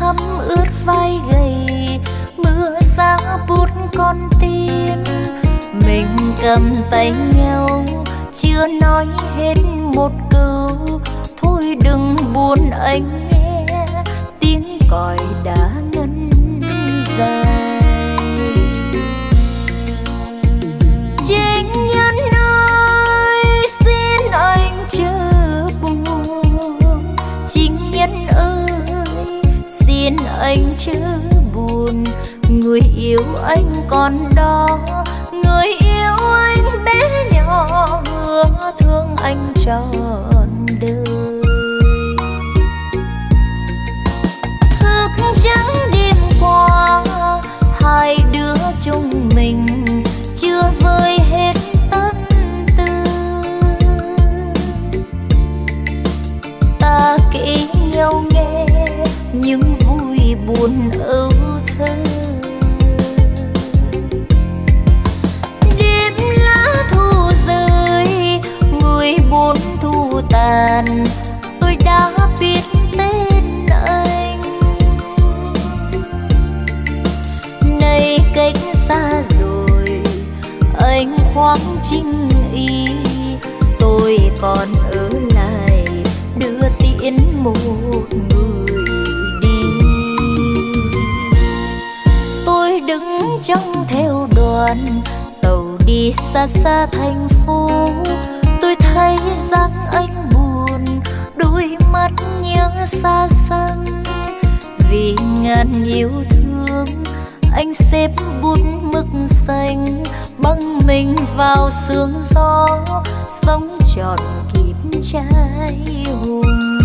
thắm ướt vai gầy, mưa giá bút con tim. Mình cầm tay nhau chưa nói hết một câu, thôi đừng buồn anh nhé, tiếng còi đã ngân dài. Chính nhân ơi xin anh chớ buồn, chính nhân ơi xin anh chớ buồn. Người yêu anh còn đó, người yêu anh bé nhỏ, hứa thương anh trọn đời. Thức trắng đêm qua, hai đứa chúng mình chưa vơi hết tâm tư. Ta kể nhau nghe những vui buồn âu thơ. Đêm lá thu rơi, người buồn thu tàn, tôi đã biết tên anh. Nay cách xa rồi, anh khoáng chinh y, tôi còn ở lại đưa tiễn một người đi. Tôi đứng trong theo đoàn tàu đi xa xa thành phố, tôi thấy dáng anh buồn, đôi mắt nhớ xa xăm. Vì ngàn yêu thương, anh xếp bút mực xanh, băng mình vào sương gió, sống trọn kịp trai hùng.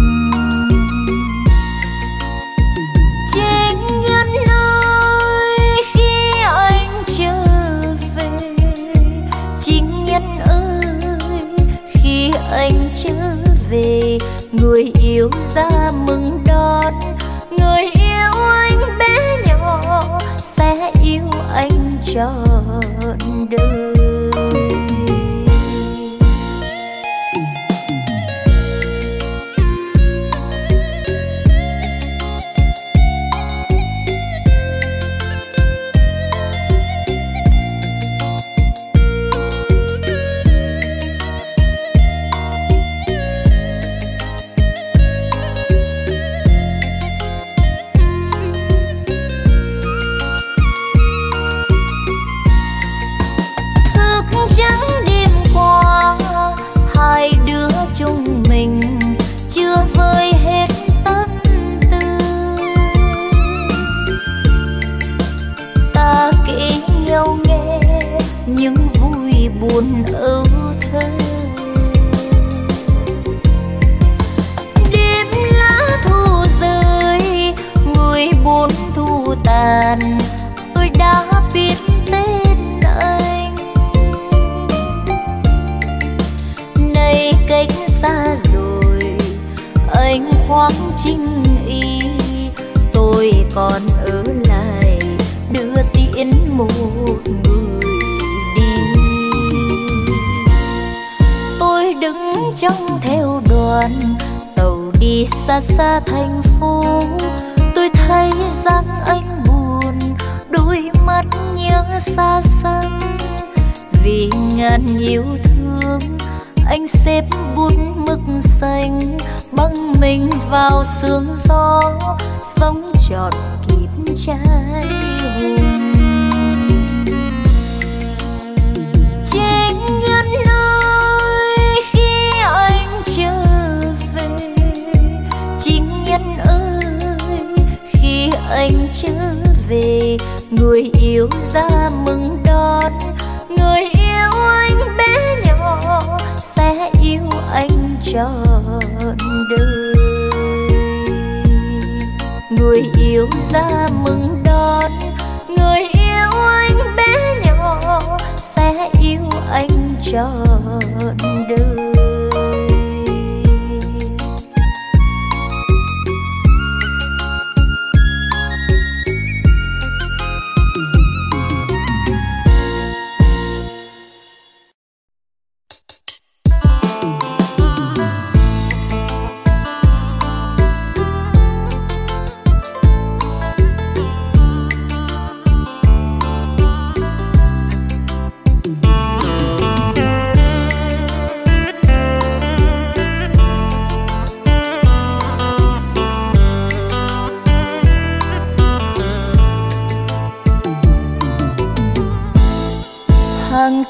Chính nhân ơi khi anh trở về, chính nhân ơi khi anh trở về, người yêu ra mừng đón, người yêu anh bé nhỏ sẽ yêu anh trọn đời. Buồn âu thơ. Đêm lá thu rơi, người buồn thu tàn, tôi đã biết tên anh. Nay cách xa rồi, anh khoáng chinh y, tôi còn ở lại đưa tiễn một người đi. Tôi đứng trong theo đoàn tàu đi xa xa thành phố, tôi thấy dáng anh buồn, đôi mắt nhớ xa xăm. Vì ngàn yêu thương, anh xếp bút mực xanh, băng mình vào sương gió, sống trọn kịp trai hùng. Chính nhân ơi khi anh trở về, chính nhân ơi khi anh trở về, người yêu ra mừng đón, người yêu anh bé nhỏ sẽ yêu anh trọn đời. Người yêu ra mừng đón, người yêu anh bé nhỏ sẽ yêu anh trọn đời.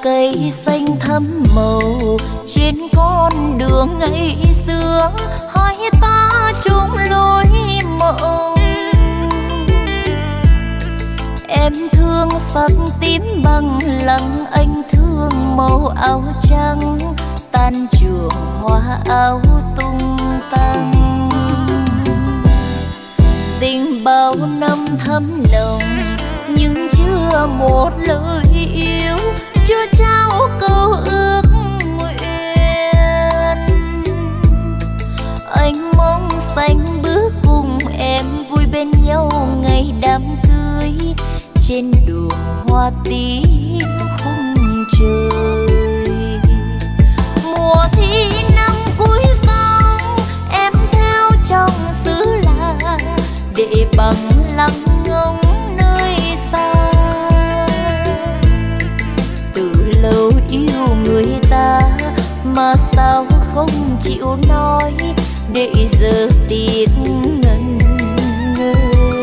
cây xanh thắm màu trên con đường ngày xưa, hai ta chung lối mộng. Em thương sắc tím bằng lăng, anh thương màu áo trắng, tan trường hoa áo tung tăng. Tình bao năm thắm nồng nhưng chưa một lời yêu, chưa trao câu ước nguyện. Anh mong xanh bước cùng em vui bên nhau ngày đám cưới, trên đường hoa tím khung trời. Mùa thi năm cuối sông em theo trong xứ lạ, để bằng lăng ngóng nơi xa. Từ lâu yêu người ta mà sao không chịu nói, để giờ tiếc ngần ngơ.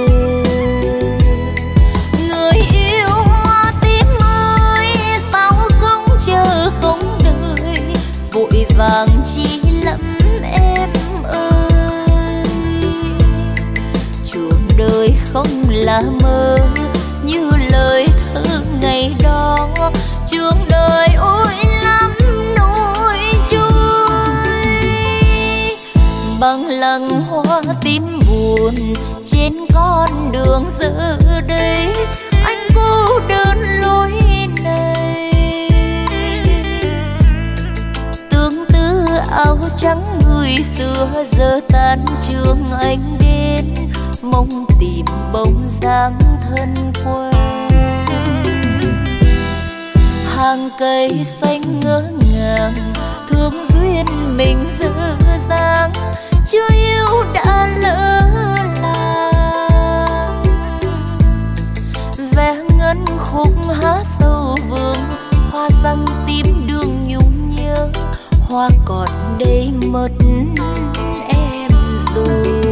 Người yêu hoa tím ơi, sao không chờ không đợi, vội vàng chi lắm em ơi. Chuông đời không là mơ như lời thơ ngày đó, chuông đời ôi lắm nỗi trôi. Bằng lăng hoa tím buồn trên con đường giờ đây, anh cô đơn lối này. Tương tư áo trắng người xưa giờ tan trường anh đến, mong tìm bóng dáng thân quen. Hàng cây xanh ngỡ ngàng thương duyên mình dở dang, chưa yêu đã lỡ làng. Ve ngân khúc hát sâu vương, hoa răng tím đường nhung nhớ, hoa còn đây mất em rồi.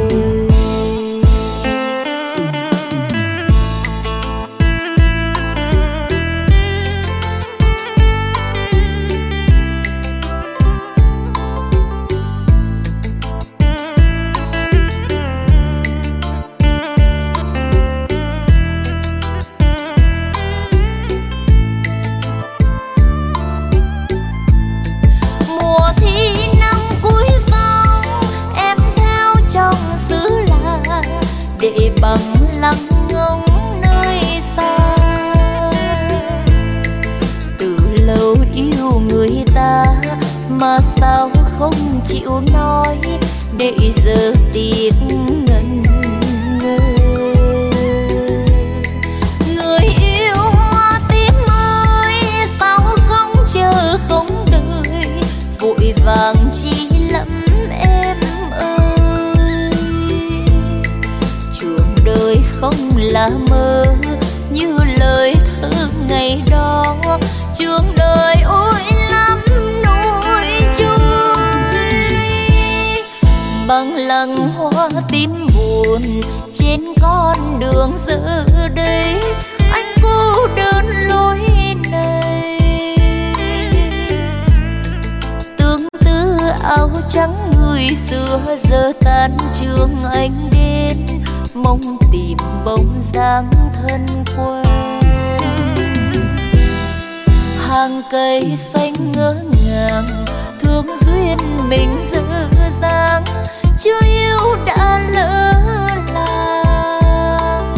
Để bằng lăng ngóng nơi xa. Từ lâu yêu người ta mà sao không chịu nói, để giờ tiếc ngần ngơ. Người yêu hoa tím ơi, sao không chờ không đợi, vội vàng chi lắm em ơi. Chuông đời không là mơ như lời thơ ngày đó, chuông đời ôi lắm nỗi trôi. Bằng lăng hoa tím buồn trên con đường giờ đây, anh cô đơn lối này. Tương tư áo trắng người xưa giờ tan trường anh đến, mong tìm bóng dáng thân quen. Hàng cây xanh ngỡ ngàng thương duyên mình dở dang, chưa yêu đã lỡ làng.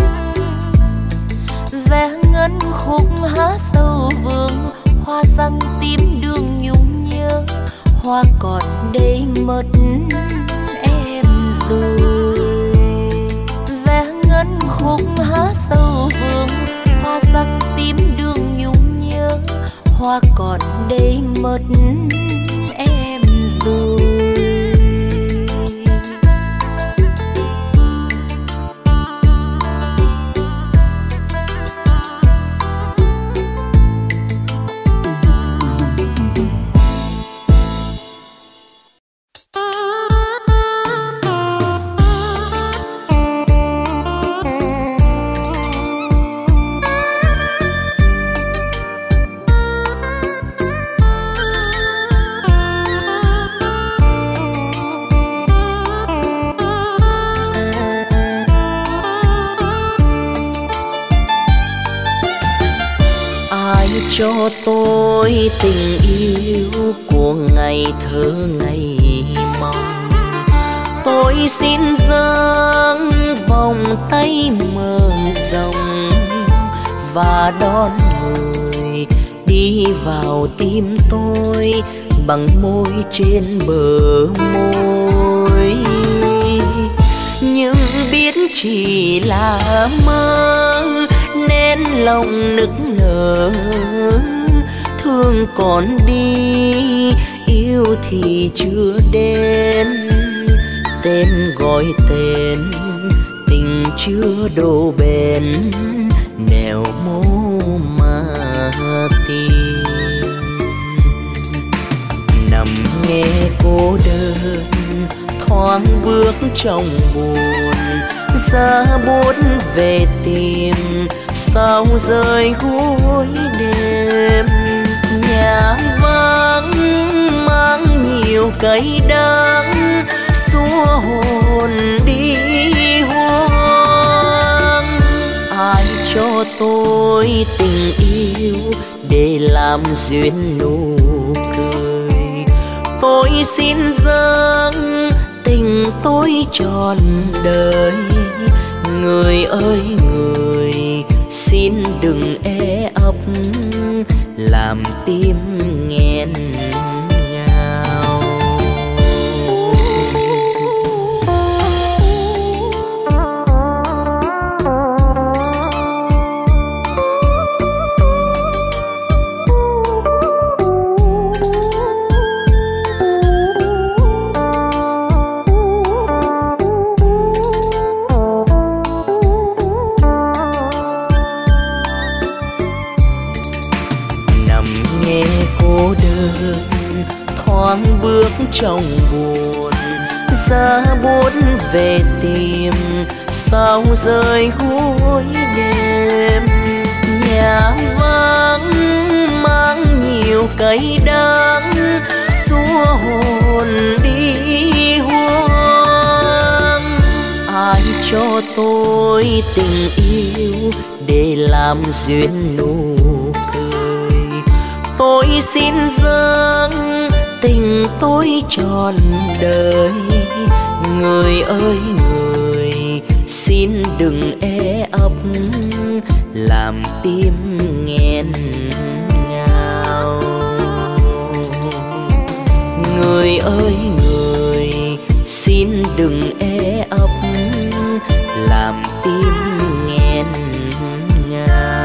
Ve ngân khúc hát sâu vương, hoa răng tím đường nhung nhớ, hoa còn đây mất em rồi. Ve ngân khúc hát sâu vương, hoa răng tím đường nhung nhớ, hoa còn đây mất em rồi. cho tôi tình yêu của ngày thơ ngày mong. Tôi xin dâng vòng tay mở rộng và đón người đi vào tim tôi bằng môi trên bờ môi. Nhưng biết chỉ là mơ nên lòng nức nở, thương còn đi yêu thì chưa đến. Tên gọi tên tình chưa độ bền, nẻo mô mà tìm. Nằm nghe cô đơn thoáng bước trong buồn, giá bút về tìm sao rơi gối đêm. Nhà vắng mang nhiều cay đắng, xua hồn đi hoang. Ai cho tôi tình yêu để làm duyên nụ cười, tôi xin dâng tình tôi trọn đời. Người ơi người, xin đừng e ấp làm tim nghẹn ngào. Thoáng bước trong buồn, giá bút về tìm sao rơi gối đêm. Nhà vắng mang nhiều cay đắng, xua hồn đi hoang. Ai cho tôi tình yêu để làm duyên nụ cười, tôi xin dâng tình tôi trọn đời. Người ơi người, xin đừng e ấp làm tim nghẹn ngào. Người ơi người, xin đừng e ấp làm tim nghẹn ngào.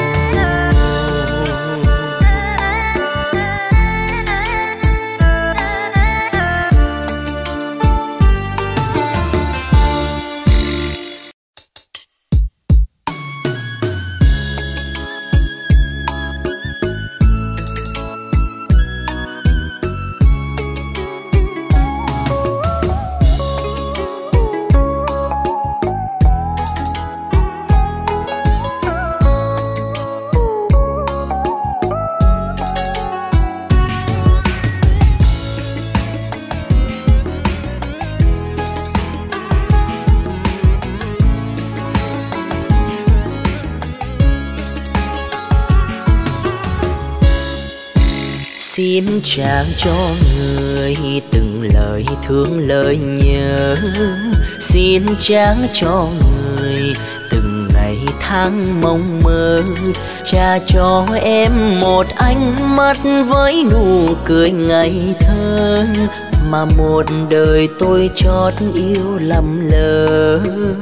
Xin chàng cho người từng lời thương lời nhớ, xin chàng cho người từng ngày tháng mong mơ. Cha cho em một ánh mắt với nụ cười ngây thơ, mà một đời tôi chót yêu lầm lỡ.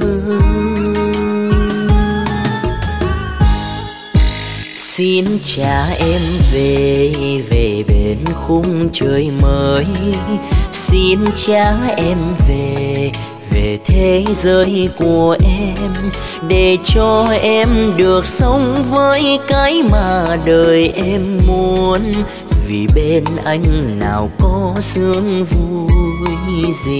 Xin cha em về bên khung trời mới, xin cha em về thế giới của em, để cho em được sống với cái mà đời em muốn. Vì bên anh nào có sướng vui gì.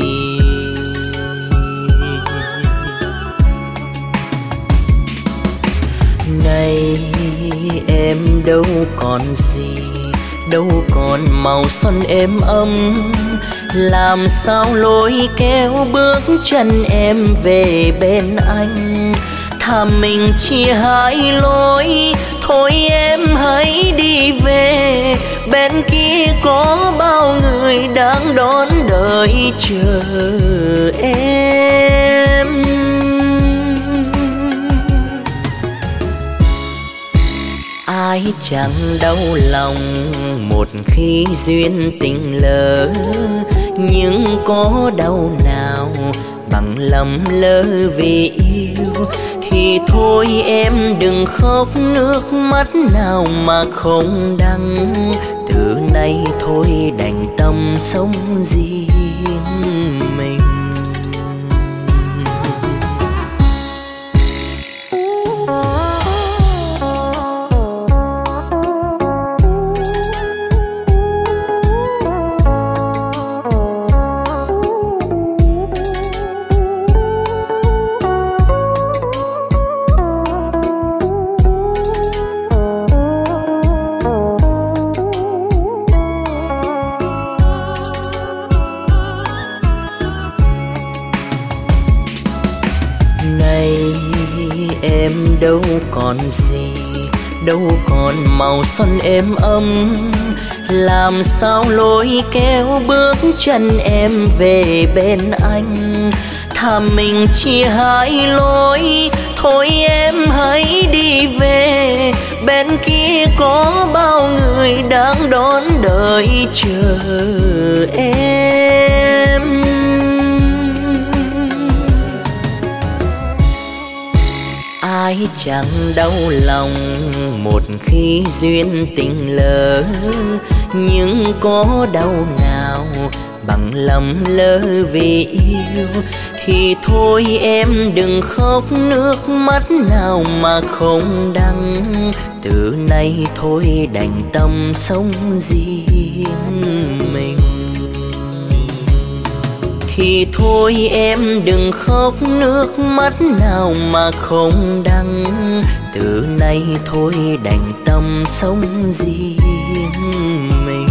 Này em đâu còn gì, đâu còn màu xuân êm ấm, làm sao lối kéo bước chân em về bên anh. thà mình chia hai lối. Thôi em hãy đi về, bên kia có bao người đang đón đợi chờ em. Ai chẳng đau lòng một khi duyên tình lỡ, nhưng có đau nào bằng lầm lỡ vì yêu. Thì thôi em đừng khóc, nước mắt nào mà không đắng. Từ nay thôi đành tâm sống riêng mình. Em đâu còn gì, đâu còn màu xuân êm ấm. Làm sao lối kéo bước chân em về bên anh. Thà mình chia hai lối, thôi em hãy đi về. Bên kia có bao người đang đón đợi chờ em. Ai chẳng đau lòng một khi duyên tình lỡ, nhưng có đau nào bằng lầm lỡ vì yêu. Thì thôi em đừng khóc, nước mắt nào mà không đắng. Từ nay thôi đành tâm sống riêng mình. Thì thôi em đừng khóc, nước mắt nào mà không đắng. Từ nay thôi đành tâm sống riêng mình.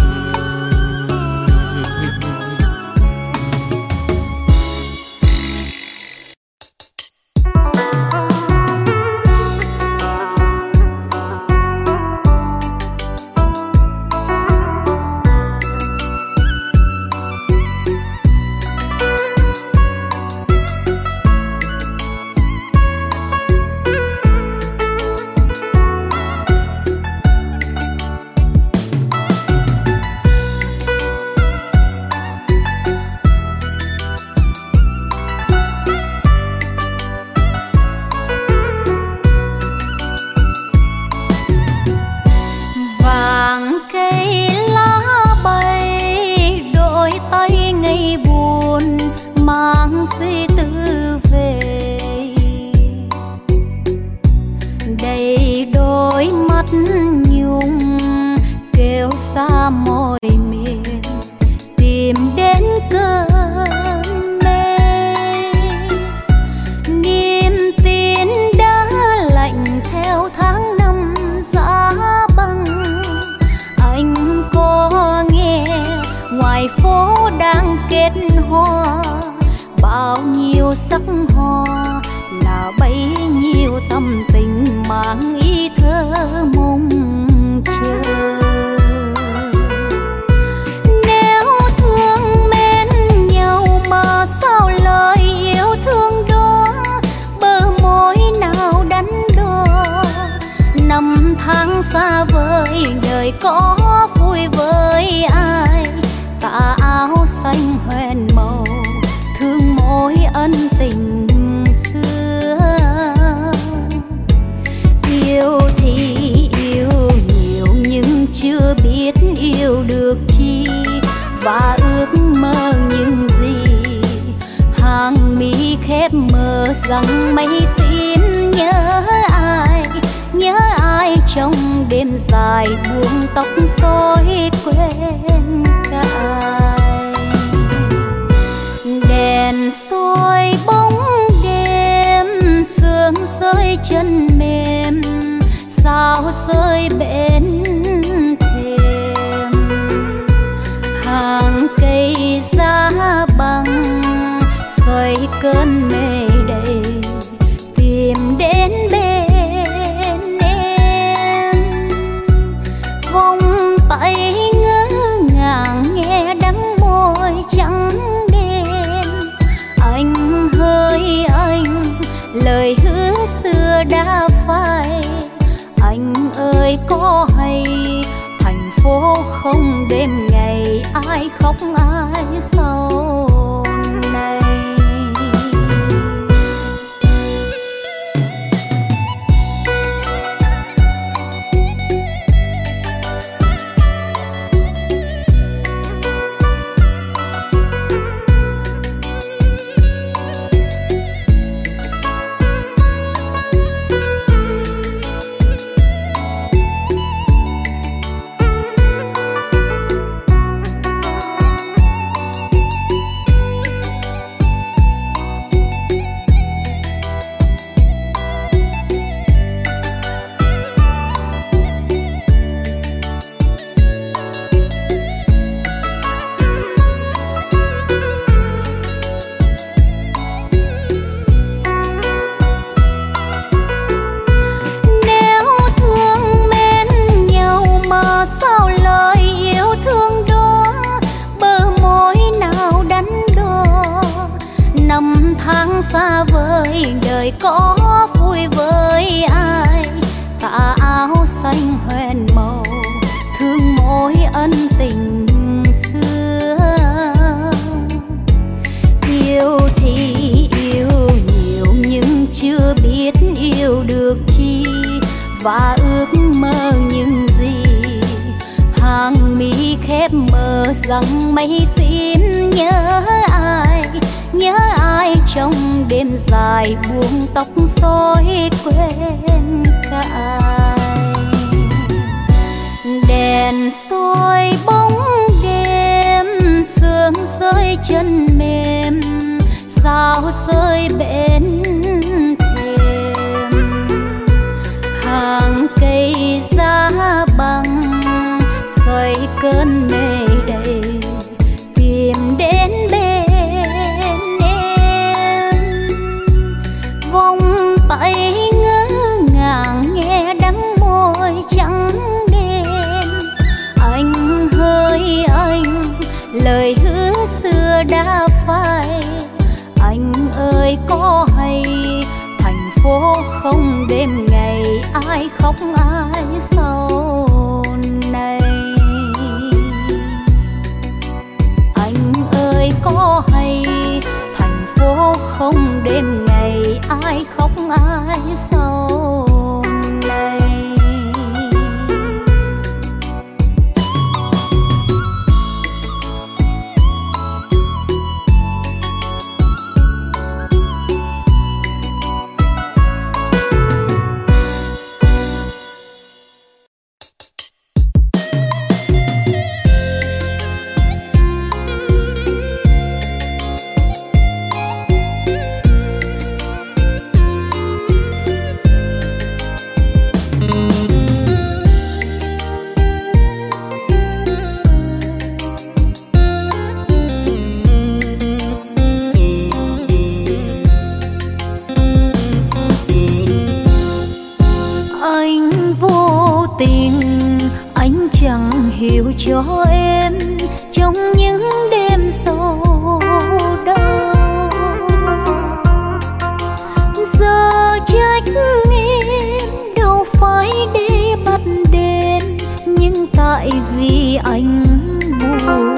Rằng mấy tin nhớ ai trong đêm dài buông tóc rối quên cài. Đèn soi bóng đêm, sương rơi chân mềm, sao rơi bên thềm. Hàng cây giá bằng xoay cơn mê đầy, tìm đến đêm ngày ai khóc ai sầu này. Xa vời đời có vui với ai, tà áo xanh hoen màu thương mối ân tình xưa. Yêu thì yêu nhiều nhưng chưa biết yêu được chi, và ước mơ những gì hàng mi khép mờ rằng mấy tin nhớ ai trong đêm dài buông tóc rối quên cả ai. Đèn soi bóng đêm, sương rơi chân mềm, sao rơi bên thềm. Hàng cây giá bằng xoay cơn mê đầy tìm đến bên em. Vòng tay ngỡ ngàng nghe đắng môi trắng đêm. Anh hỡi anh, lời hứa xưa đã phai. Anh ơi có hay thành phố không đêm ngày ai khóc ai sầu này. Anh ơi có hay thành phố không đêm ngày ai khóc ai sầu này. Hiểu cho em trong những đêm sâu đau. Giờ trách em đâu phải để bắt đền, nhưng tại vì anh buồn.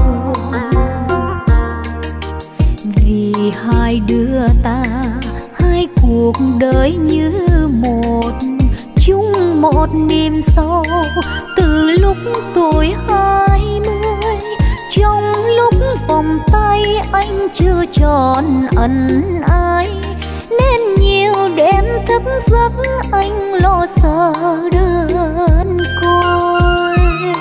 Vì hai đứa ta hai cuộc đời như một, chung một niềm sâu. Từ lúc tuổi 20, trong lúc vòng tay anh chưa tròn ẩn ai, nên nhiều đêm thức giấc anh lo sợ đơn côi.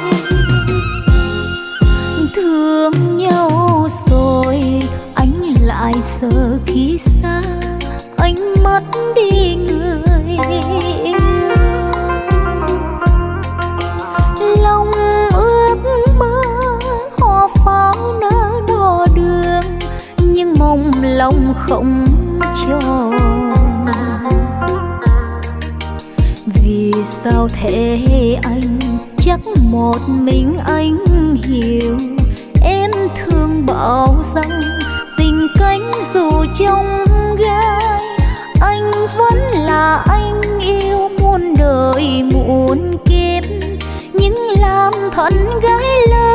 Thương nhau rồi anh lại sợ khi xa anh mất đi người yêu. Lòng ước mơ hoa pháo nở đò đường, nhưng mong lòng không tròn. Vì sao thế anh, chắc một mình anh hiểu. Em thương bảo rằng tình cánh dù trong gai, anh vẫn là anh yêu muôn đời muôn kiếp. Nhưng làm thân gái lớn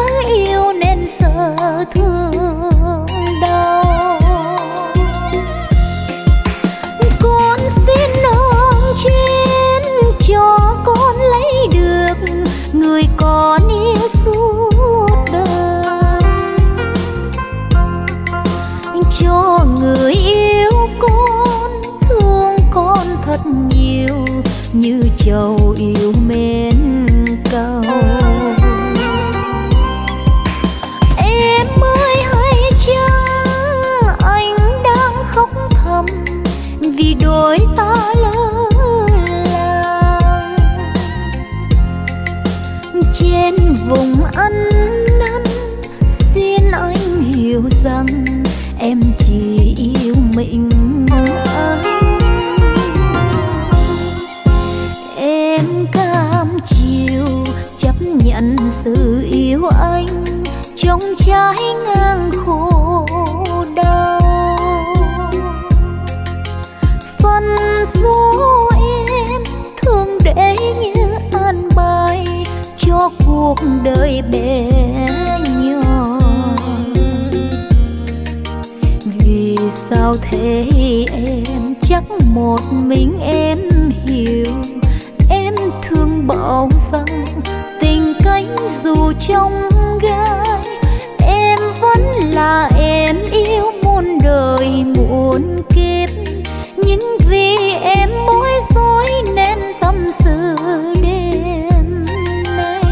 như châu yêu mến cầu. Em ơi hay chăng anh đang khóc thầm vì đôi ta lỡ làng trên vùng ăn năn. Xin anh hiểu rằng em chỉ yêu mình anh. Em cam chịu chấp nhận sự yêu anh trong trái ngang khổ đau. Phần số em thương để như an bài cho cuộc đời bé nhỏ. Vì sao thế em chắc một mình em hiểu. Em thương bảo rằng tình cánh dù trong gai, em vẫn là em yêu muôn đời muôn kiếp. Nhưng vì em bối rối nên tâm sự đêm nay.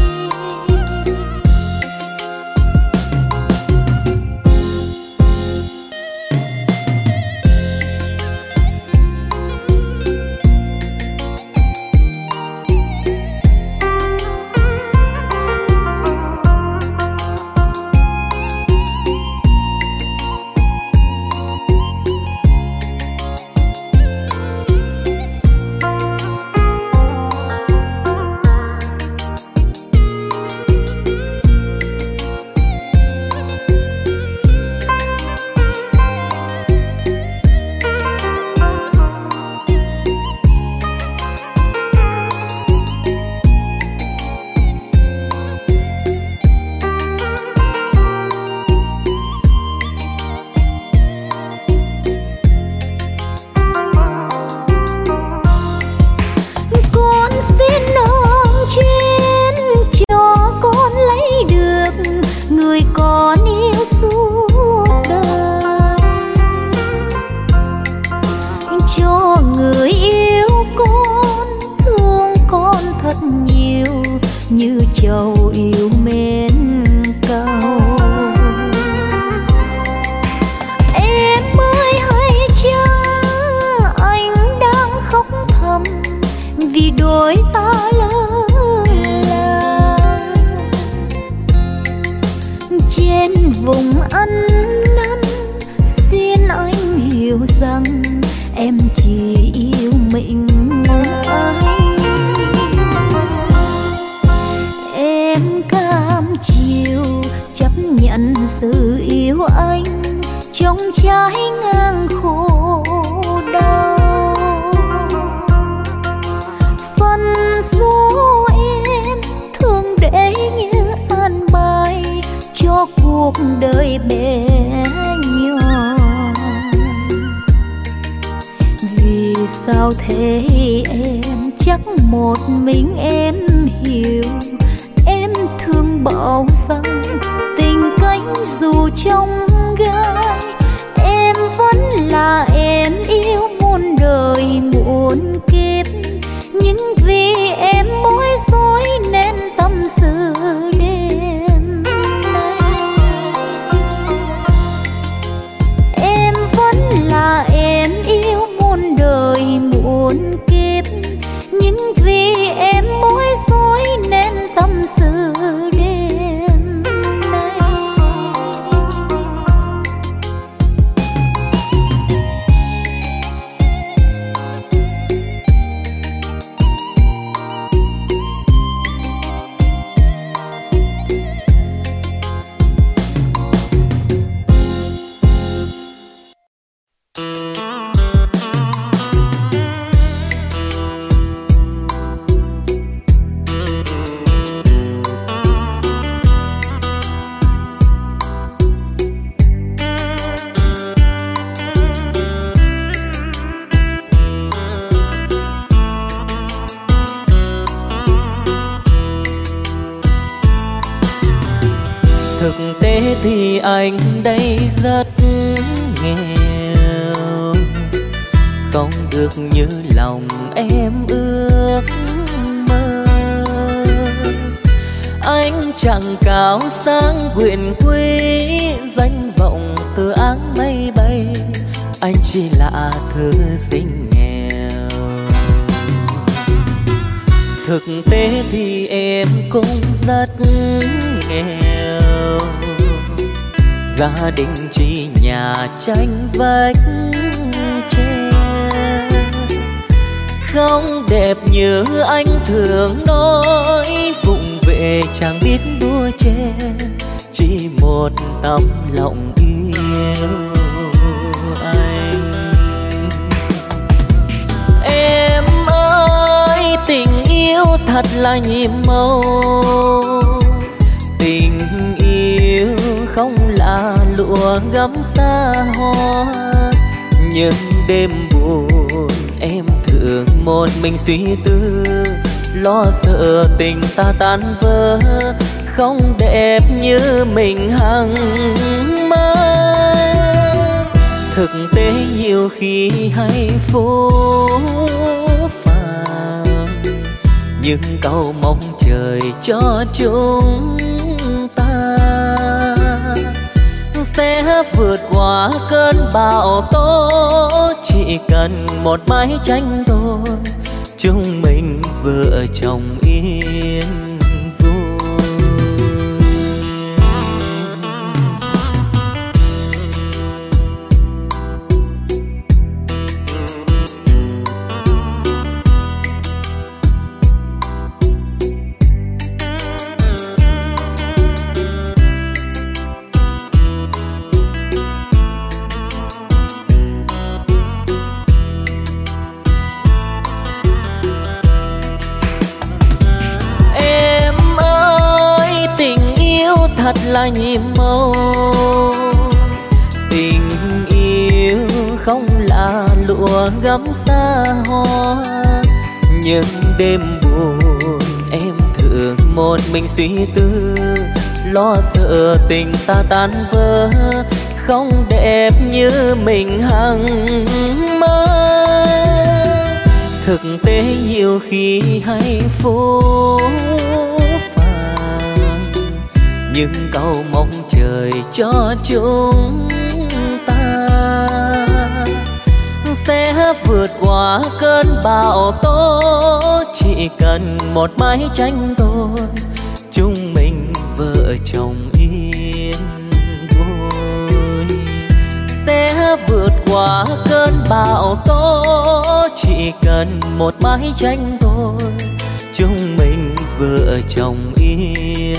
Như châu yêu mến cầu. Em ơi hay chăng anh đang khóc thầm vì đôi ta lỡ làng trên vùng ăn năn. Xin anh hiểu rằng em chỉ yêu mình anh. Em cam chịu chấp nhận sự yêu anh trong trái ngang khổ đau. Phần số em thương để như an bài cho cuộc đời bé nhỏ. Vì sao thế em chắc một mình em hiểu. Em thương bảo rằng tình cánh dù trong gai, em vẫn là em yêu muôn đời muôn kiếp. Nhưng vì em bối rối nên tâm sự đêm nay. Em vẫn là em yêu muôn đời muôn kiếp. Nhưng vì em bối rối nên tâm sự đêm nay. Thực tế thì anh đây rất nghèo, không được như lòng em ước. ước mơ. Anh chẳng cao sang quyền quý, danh vọng từ áng mây bay, anh chỉ là thư sinh nghèo. Thực tế thì em cũng rất nghèo, gia đình chỉ nhà tranh vách tre, không đẹp như anh thường nói, vụng về chẳng biết đua che, chỉ một tấm lòng yêu anh. Em ơi, tình yêu thật là nhiệm màu, tình yêu không là lụa gấm xa hoa. Những đêm buồn em thường một mình suy tư, lo sợ tình ta tan vỡ, không đẹp như mình hằng mơ. Thực tế nhiều khi hay phố phàng, nhưng cầu mong trời cho chúng ta sẽ vượt qua cơn bão tố. Chỉ cần một mái tranh thôi, chúng mình vợ chồng yên vui. Thật là nhiệm màu, tình yêu không là lụa gấm xa hoa. Những đêm buồn em thường một mình suy tư, lo sợ tình ta tan vỡ, không đẹp như mình hằng mơ. Thực tế nhiều khi hay phố nhưng cầu mong trời cho chúng ta sẽ vượt qua cơn bão tố. Chỉ cần một mái tranh thôi, chúng mình vợ chồng yên vui. Sẽ vượt qua cơn bão tố, chỉ cần một mái tranh thôi, chúng mình vợ chồng yên.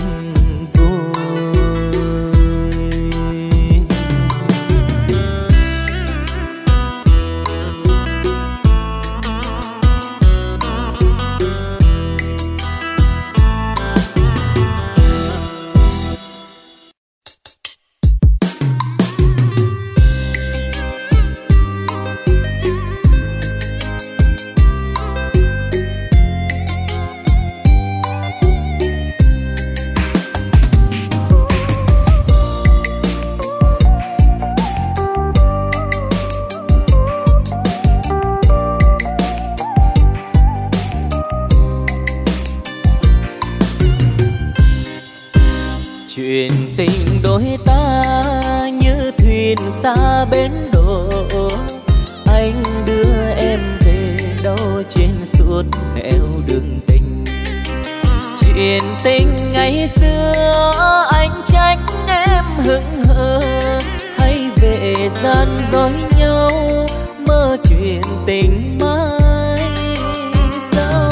Chuyện tình đôi ta như thuyền xa bến đò, anh đưa em về đâu trên suốt nẻo đường tình. Chuyện tình ngày xưa anh trách em hững hờ, hay về gian dối nhau mơ chuyện tình mai sau.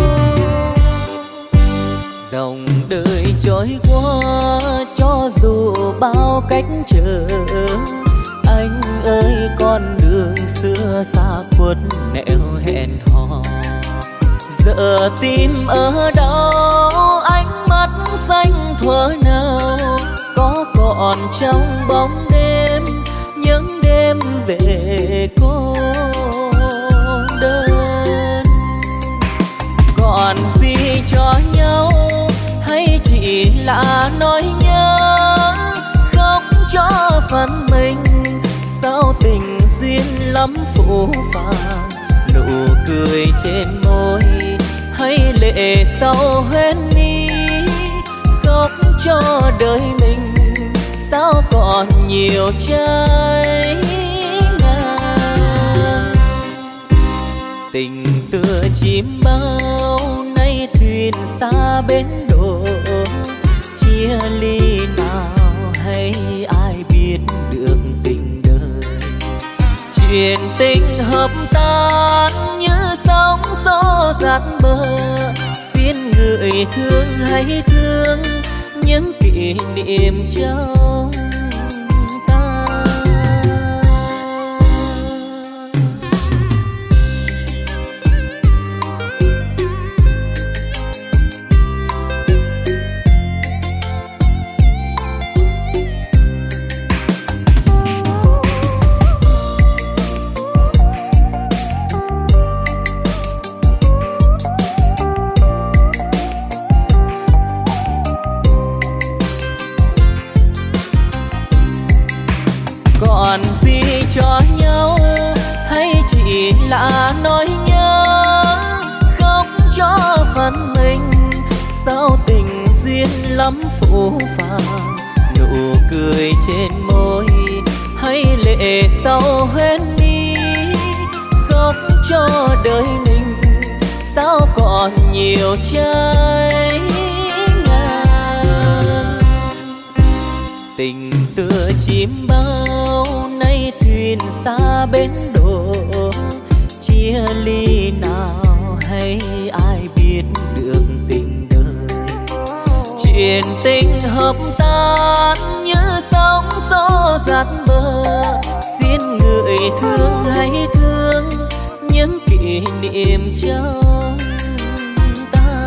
Dòng đời trôi qua cho dù bao cách trở, anh ơi con đường xưa xa khuất nẻo hẹn hò. Giờ tim ở đâu, ánh mắt xanh thuở nào, có còn trong bóng đêm những đêm về cô đơn. Còn gì cho nhau hay chỉ là nỗi nhớ, khóc cho phần mình sao tình duyên lắm phũ phàng. Nụ cười trên môi hay lệ sau hoen mi, khóc cho đời mình sao còn nhiều trái ngang. Tình tựa chim bao nay thuyền xa bến đổ, chia ly nào hay ai biết được tình đời. Chuyện tình hợp tan như sóng gió dạt bờ, xin người thương hãy thương những kỷ niệm trong ta. Còn gì cho nhau hay chỉ là nỗi nhớ, khóc cho phần mình sao tình duyên lắm phũ phàng. Nụ cười trên môi hay lệ sau hoen mi, khóc cho đời mình sao còn nhiều trái ngang. Tình tựa chim bao nay thuyền xa bến đổ, chia ly nào hay ai biết được tình đời. Chuyện tình hợp tan như sóng gió dạt bờ, xin người thương hãy thương những kỷ niệm trong ta.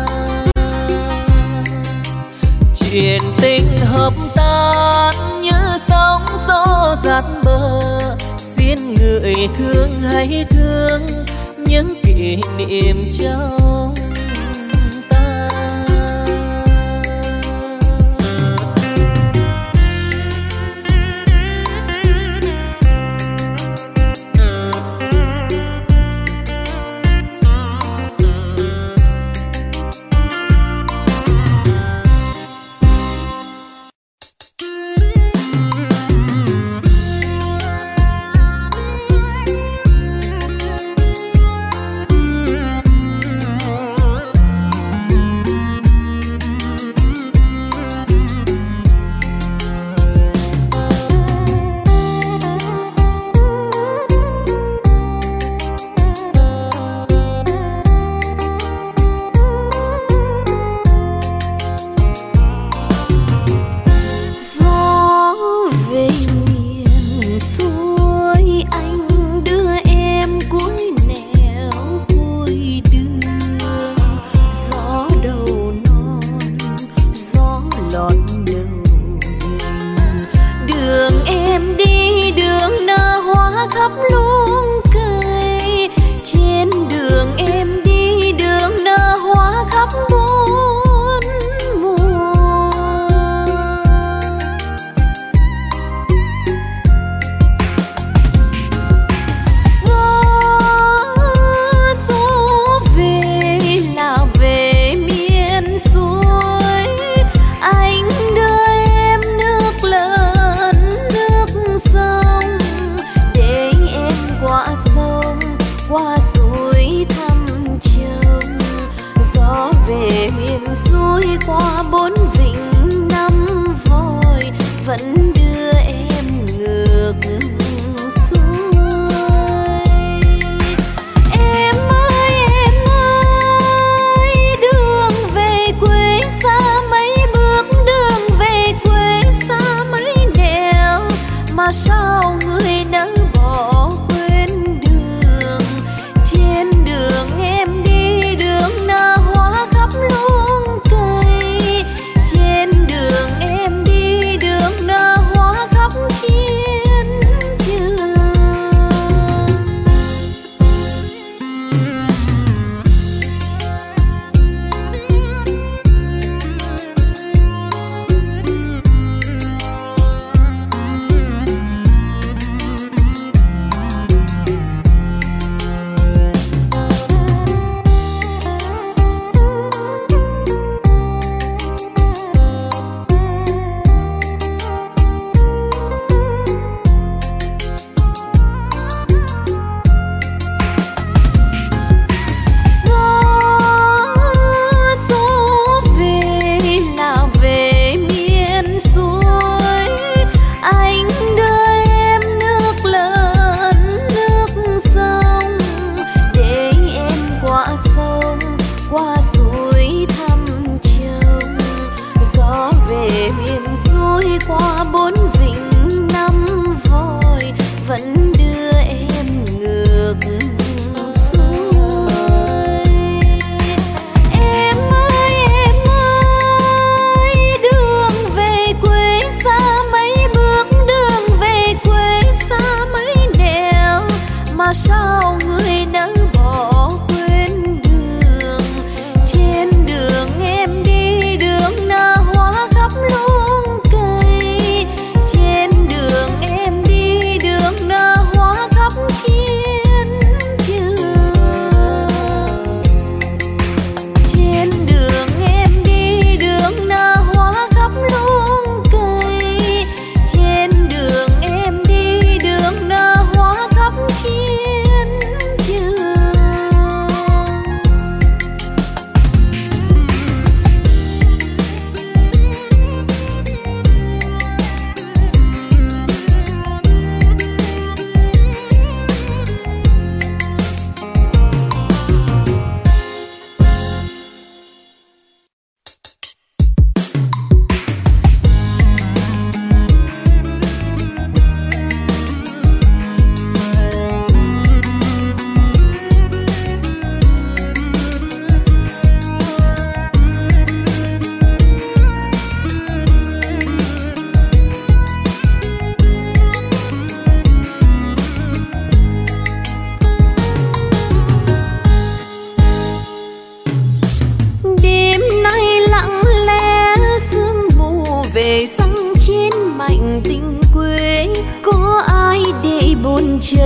Chuyện tình hợp tan như sóng gió dạt bờ, xin người thương hãy thương những kỷ niệm trong ta. Em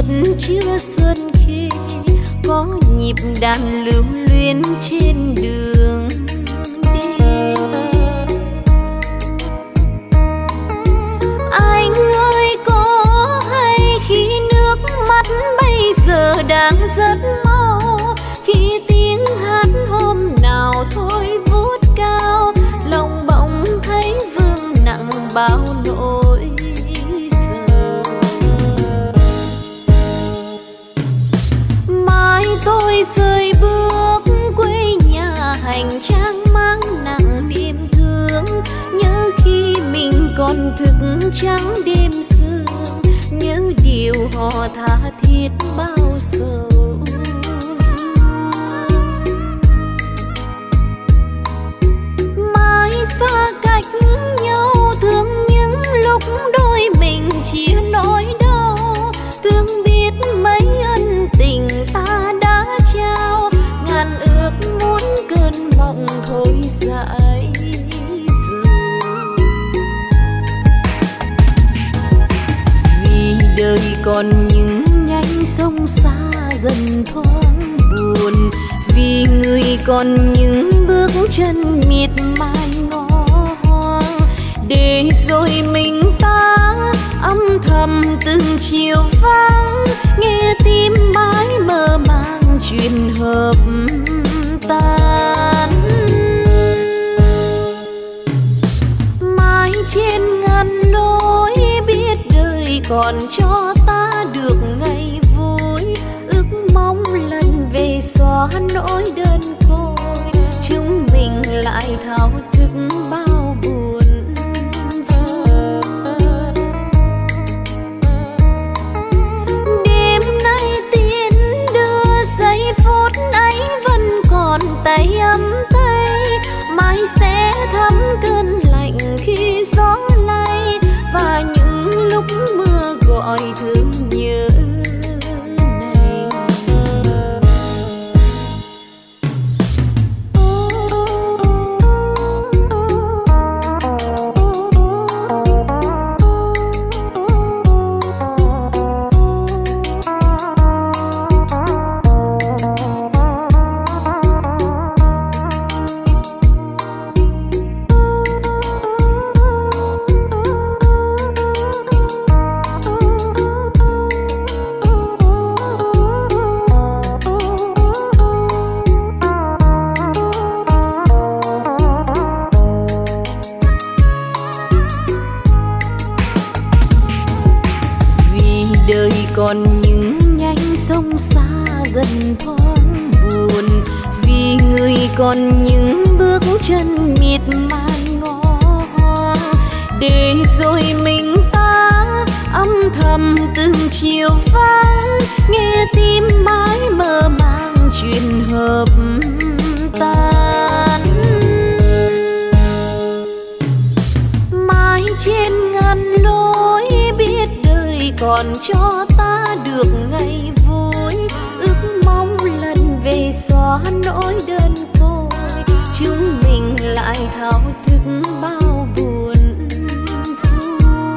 đất chưa xuân khi có nhịp đàn lưu luyến trên đường đi. Anh ơi có hay khi nước mắt bây giờ đang rất mau, khi tiếng hát hôm nào thôi vút cao, lòng bỗng thấy vương nặng bao nỗi sầu. Mai tôi rời bước quê nhà, hành trang mang nặng niềm thương, nhớ khi mình còn thức trắng đêm sương, nhớ điều họ tha thiết bao sầu. Xa cách nhau thương những lúc đôi mình chia nỗi đau, thương biết mấy ân tình ta đã trao, ngàn ước muốn cơn mộng thôi dại dừng. Vì đời còn những nhánh sông xa dần thoáng buồn, vì người còn những bước chân miệt mài ngõ hoang, để rồi mình ta âm thầm từng chiều vắng, nghe tim mãi mơ màng chuyện hợp tan. Mãi trên ngàn lối biết đời còn cho ta được ngày vui, ước mong lần về xóa nỗi đơn côi, chúng mình lại thao thức bao buồn vui. Đêm nay tiễn đưa giây phút ấy vẫn còn tay ấm tay, mai sẽ thấm cơn lạnh khi gió lay, và những lúc mưa gọi thương nhớ. Đời còn những nhánh sông xa dần thoáng buồn, vì người còn những bước chân miệt mài ngõ hoang, để rồi mình ta âm thầm từng chiều vắng, nghe tim mãi mơ màng chuyện hợp tan. Mãi trên ngàn lối biết đời còn cho ta được ngày vui, ước mong lần về xóa nỗi đơn côi, chúng mình lại thao thức bao buồn vui.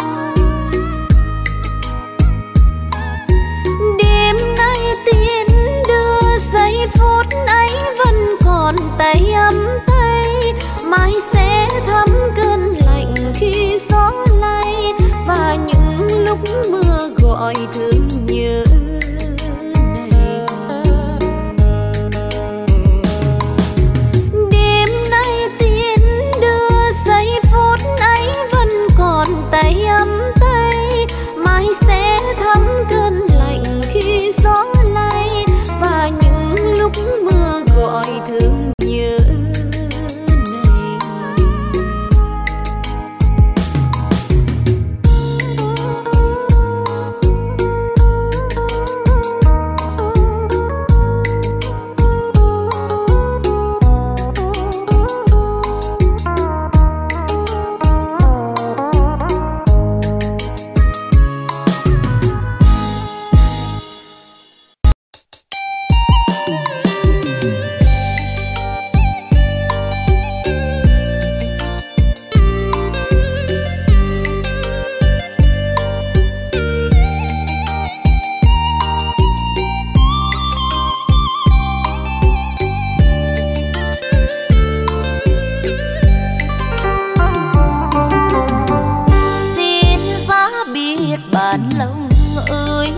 Đêm nay tiễn đưa giây phút ấy vẫn còn tay ấm tay, mai sẽ thấm cơn lạnh khi gió lay, và những lúc mưa gọi thương nhớ này. Đêm nay tiễn đưa giây phút ấy vẫn còn tay ấm tay, mai sẽ thấm cơn lạnh khi gió lay, và những lúc mưa gọi thương nhớ này.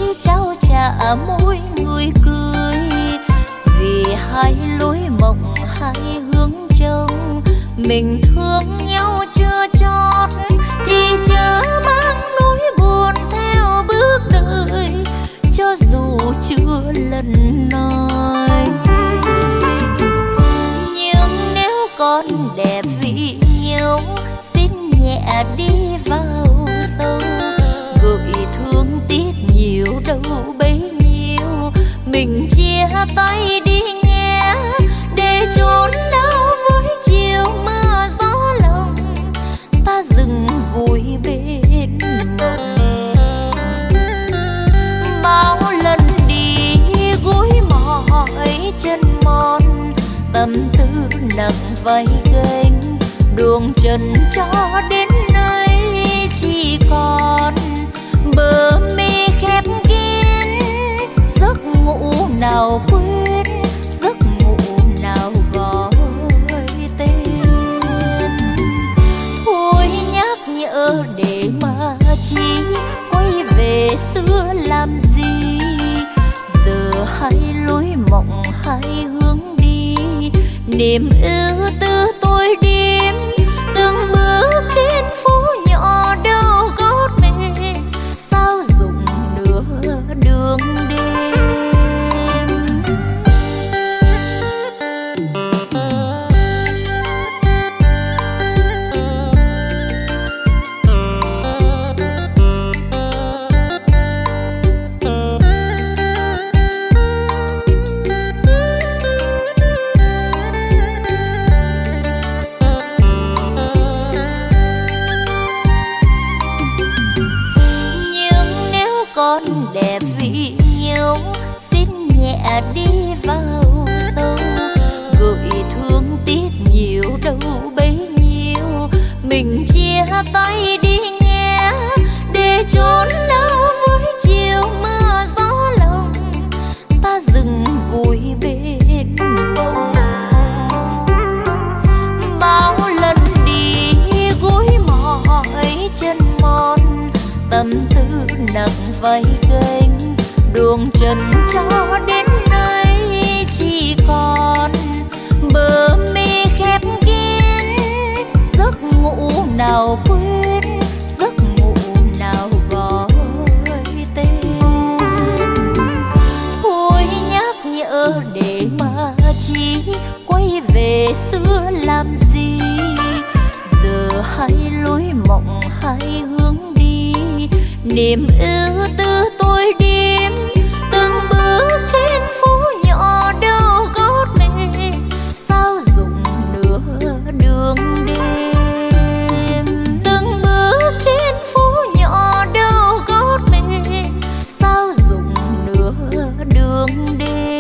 trao trả môi người cười, vì hai lối mộng hai hướng trông. Mình thương nhau chưa chót thì chớ mang nỗi buồn theo bước đời, cho dù chưa lần nói. Nhưng nếu còn đẹp vì nhau, xin nhẹ đi vào sâu, gợi thương tiếc nhiều đâu bấy nhiêu. Mình chia tay đi nhé, để chốn đau với chiều mưa gió lòng, ta dừng vui bên mộng. Bao lần đi gối mỏi chân mòn, tâm tư nặng vai gánh, đường trần cho đến nơi chỉ còn bờ mi khép kín. Giấc ngủ nào quên, giấc ngủ nào gọi tên. Thôi nhắc nhở để mà chi, quay về xưa làm gì. Giờ hai lối mộng hai hướng đi, niềm ưu tư tôi đêm từng bước trên phố nhỏ đâu gót mê, sao dùng nửa đường đêm. Con đẹp vì nhau, xin nhẹ đi vào sâu, gợi thương tiếc nhiều đâu bấy nhiêu. Mình chia tay đi nhé, để chốn đau với chiều mưa gió lòng, ta dừng vui bên mộng. Bao lần đi gối mỏi chân mòn, tâm tư nặng vai gánh, đường trần cho đến nơi chỉ còn bờ mi khép kín. Giấc ngủ nào quên, giấc ngủ nào gọi tên. Thôi nhắc nhở để mà chi, quay về xưa làm gì. Giờ hai lối mộng hai hướng đi, niềm ưu tư tôi đêm từng bước trên phố nhỏ đâu gót mê, sao dùng nửa đường đêm. Từng bước trên phố nhỏ đâu gót mê, sao dùng nửa đường đêm.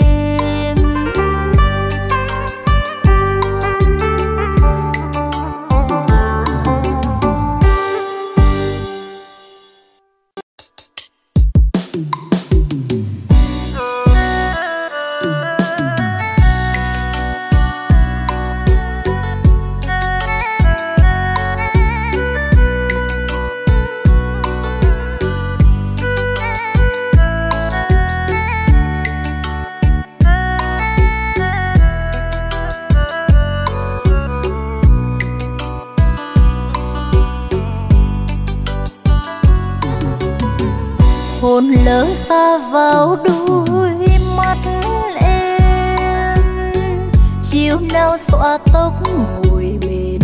Hồn lỡ xa vào đôi mắt em, chiều nào xõa tóc ngồi bên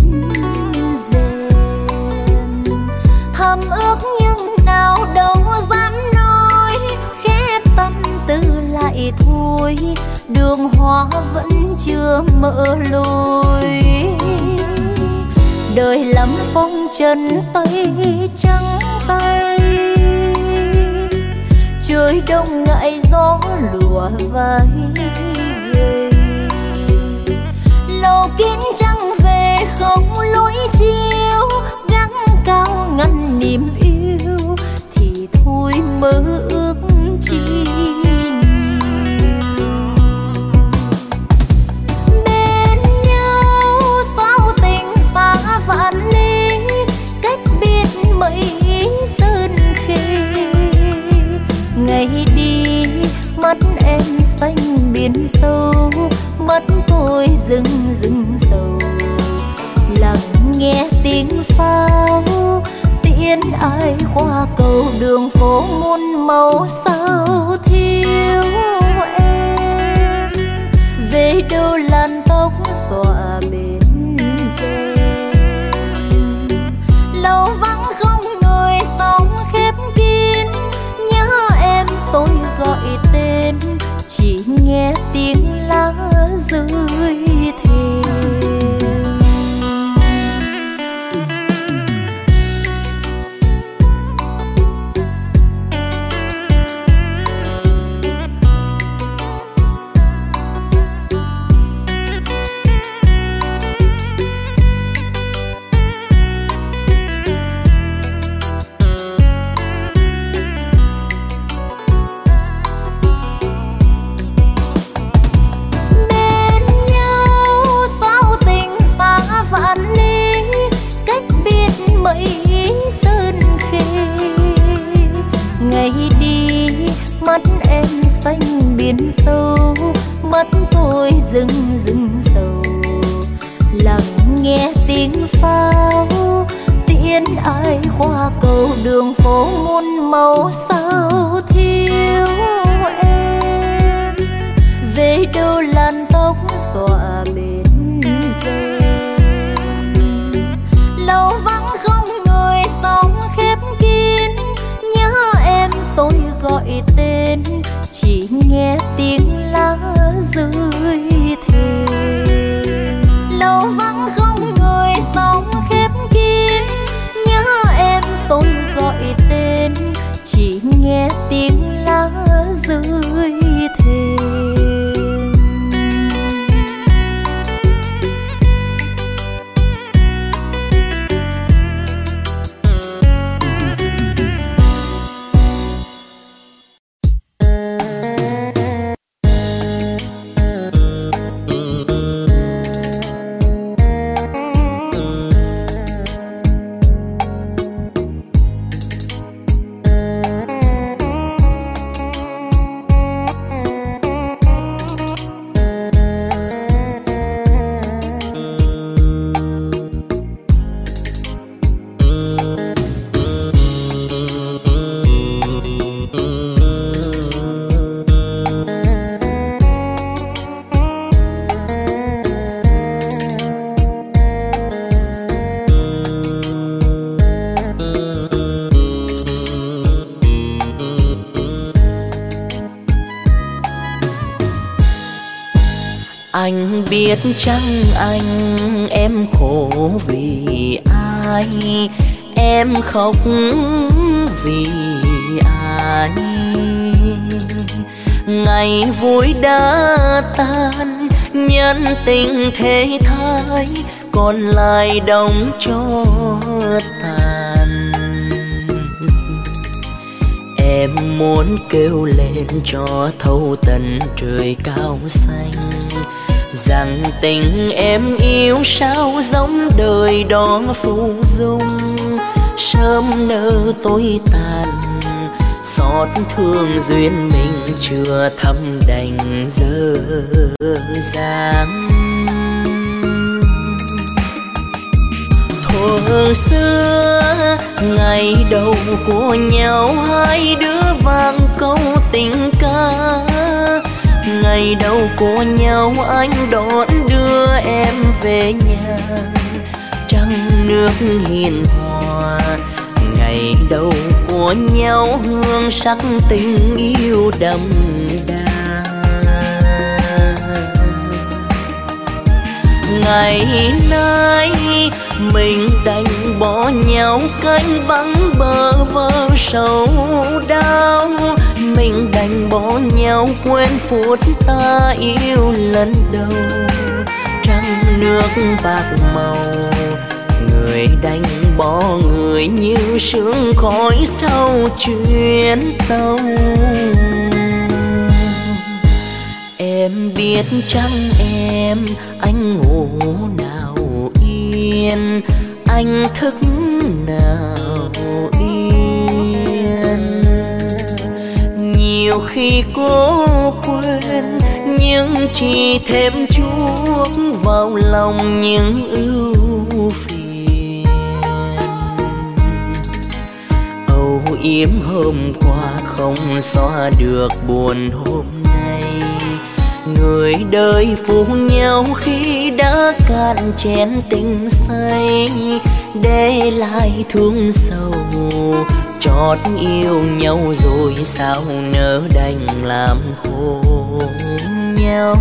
rèm. Thầm ước nhưng nào đâu dám nói, khép tâm tư lại thôi, đường hoa vẫn chưa mở lối. Đời lắm phong trần tây trắng tay, trời đông ngại gió lùa vai gầy. Lầu kín trăng về không lối chiếu, gắng cao ngăn niềm yêu thì thôi mơ ước chi nhiều. Bên nhau sao tình phá vạn ly, cách biệt mấy sơn khê. ngày đi mắt em xanh biển sâu, mắt tôi rừng rừng sầu, lặng nghe tiếng pháo tiễn ai qua cầu đường phố muôn màu sao thiếu em. Về đâu làn tóc xõa bên rèm, lâu vắng không người sóng khép kín, nhớ em tôi gọi tên chỉ nghe tiếng lá rơi thềm. Mắt em xanh biển sâu, mắt tôi rừng rừng sầu, lặng nghe tiếng pháo tiễn ai qua cầu đường phố muôn màu sao thiếu em. Về đâu làn tóc xõa bên rèm, lâu vắng không người sóng khép kín, nhớ em tôi gọi tên chỉ nghe tiếng lá rơi thềm. Lâu vắng không người sóng khép kín, nhớ em tôi gọi tên chỉ nghe tiếng lá rơi thềm. Anh biết chăng anh em khổ vì ai, em khóc vì ai. Ngày vui đã tan, nhân tình thế thái, còn lại đóng cho tàn. Em muốn kêu lên cho thấu tận trời cao xanh, rằng tình em yêu sao giống đời đó phù dung. Sớm nỡ tôi tàn, xót thương duyên mình chưa thấm đành dở dang. Thuở xưa ngày đầu của nhau, hai đứa vang câu tình ca. Ngày đầu của nhau anh đón đưa em về nhà, trăng nước hiền hòa. Ngày đầu của nhau hương sắc tình yêu đậm đà. Ngày nay mình đành bỏ nhau, cánh vắng bơ vơ sầu đau. Mình đành bỏ nhau quên phút ta yêu lần đầu. Trăng nước bạc màu, người đành bỏ người như sương khói sau chuyến tàu. Em biết chăng em, anh ngủ nào yên, anh thức nào yên. Nhiều khi cố quên nhưng chỉ thêm chuốc vào lòng những ưu phiền. Âu yếm hôm qua không xóa được buồn hôm nay. Người đời phụ nhau khi đã cạn chén tình say, để lại thương sầu. Chót yêu nhau rồi sao nỡ đành làm khổ nhau.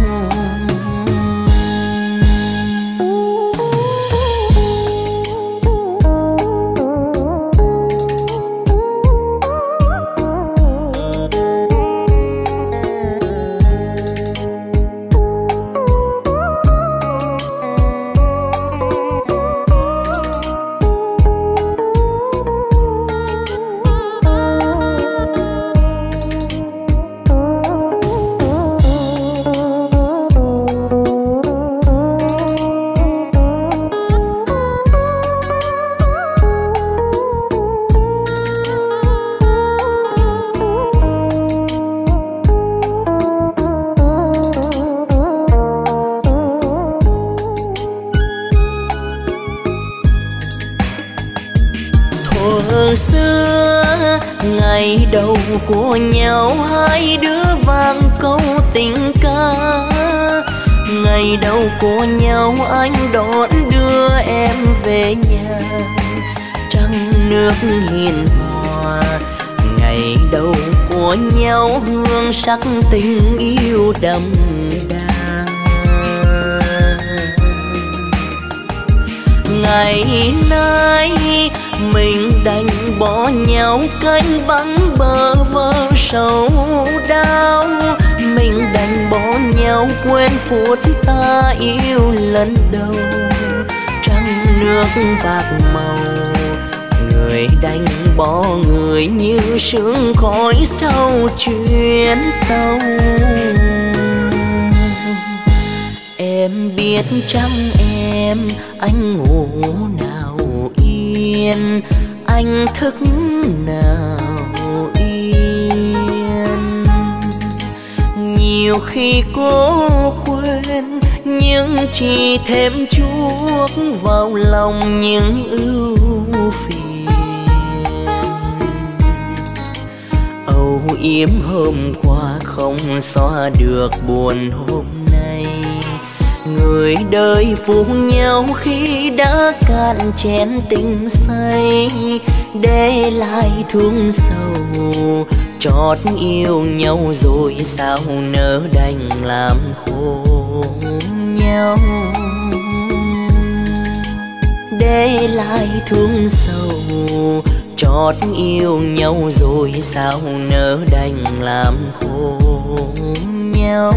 Ngày đầu của nhau hai đứa vang câu tình ca. Ngày đầu của nhau anh đón đưa em về nhà, trăng nước hiền hòa. Ngày đầu của nhau hương sắc tình yêu đậm đà. Ngày nay mình đành bỏ nhau cánh vắng bơ vơ sầu đau. Mình đành bỏ nhau quên phút ta yêu lần đầu. Trăng nước bạc màu, người đành bỏ người như sương khói sau chuyến tàu. Em biết chăng em, anh ngủ nào yên, anh thức nào yên. Nhiều khi cố quên nhưng chỉ thêm chuốc vào lòng những ưu phiền. Âu yếm hôm qua không xóa được buồn hôm nay. Người đời phụ nhau khi đã cạn chén tình say, để lại thương sầu. Chót yêu nhau rồi sao nỡ đành làm khổ nhau. Để lại thương sầu. Chót yêu nhau rồi sao nỡ đành làm khổ nhau.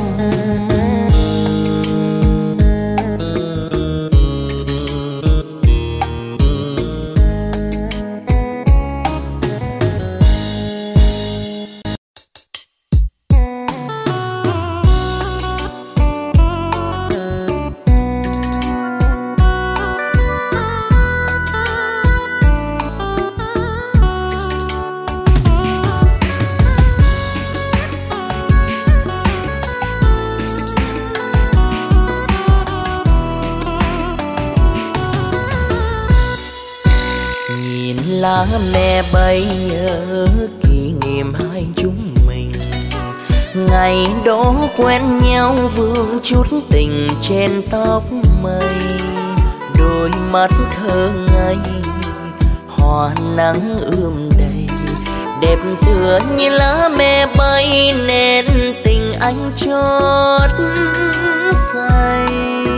Lá me bay nhớ kỷ niệm hai chúng mình. Ngày đó quen nhau vương chút tình trên tóc mây. Đôi mắt thơ ngây hoa nắng ươm đầy, đẹp tựa như lá me bay nên tình anh chót say.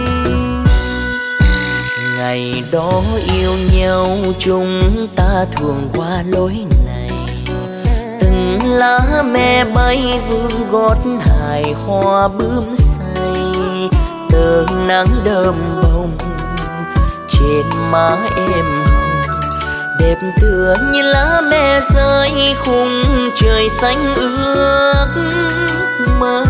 Ngày đó yêu nhau chúng ta thường qua lối này. Từng lá me bay vương gót hài hoa bướm say. Tờ nắng đơm bông trên má em hồng, đẹp tựa như lá me rơi khung trời xanh ước mơ.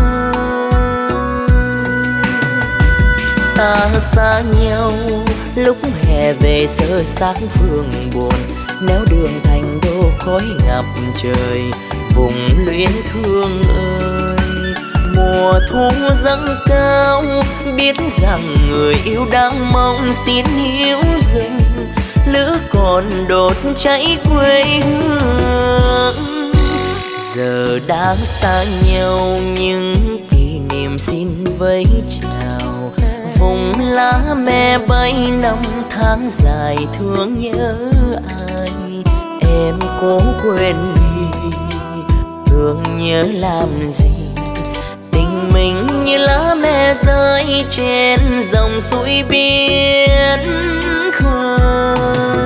Ta xa nhau lúc hè về sơ xác phương buồn, néo đường thành đô khói ngập trời. vùng luyến thương ơi. Mùa thu dâng cao, biết rằng người yêu đang mong xin hiếu dừng. Lửa còn đốt cháy quê hương, giờ đang xa nhau nhưng kỷ niệm xin vẫy chào. Vùng lá me bay năm tháng dài thương nhớ ai, em cố quên đi thương nhớ làm gì. Tình mình như lá me rơi trên dòng suối biển khơi.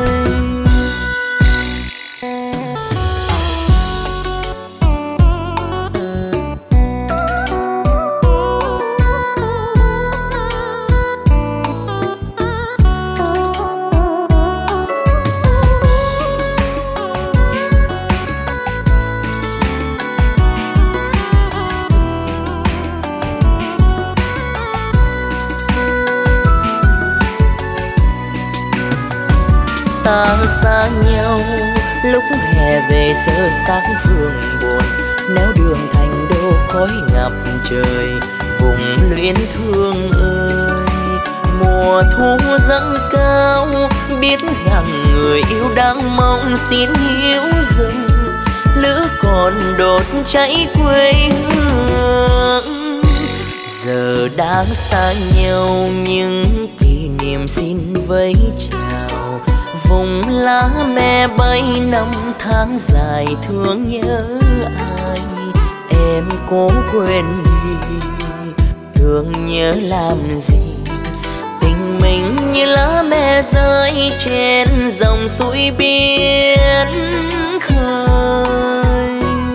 Ta xa nhau lúc hè về giờ sáng phương buồn, néo đường thành đô khói ngập trời vùng luyến thương ơi. Mùa thu dâng cao, biết rằng người yêu đang mong xin hiếu dừng. Lửa còn đốt cháy quê hương, giờ đang xa nhau nhưng kỷ niệm xin vẫy chào. Vùng lá me bay năm tháng dài thương nhớ ai, em cố quên đi thương nhớ làm gì. Tình mình như lá me rơi trên dòng suối biển khơi.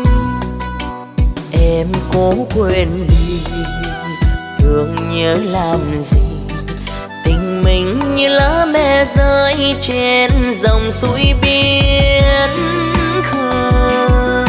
Em cố quên đi thương nhớ làm gì. Tình mình như lá me rơi trên dòng suối biển khơi.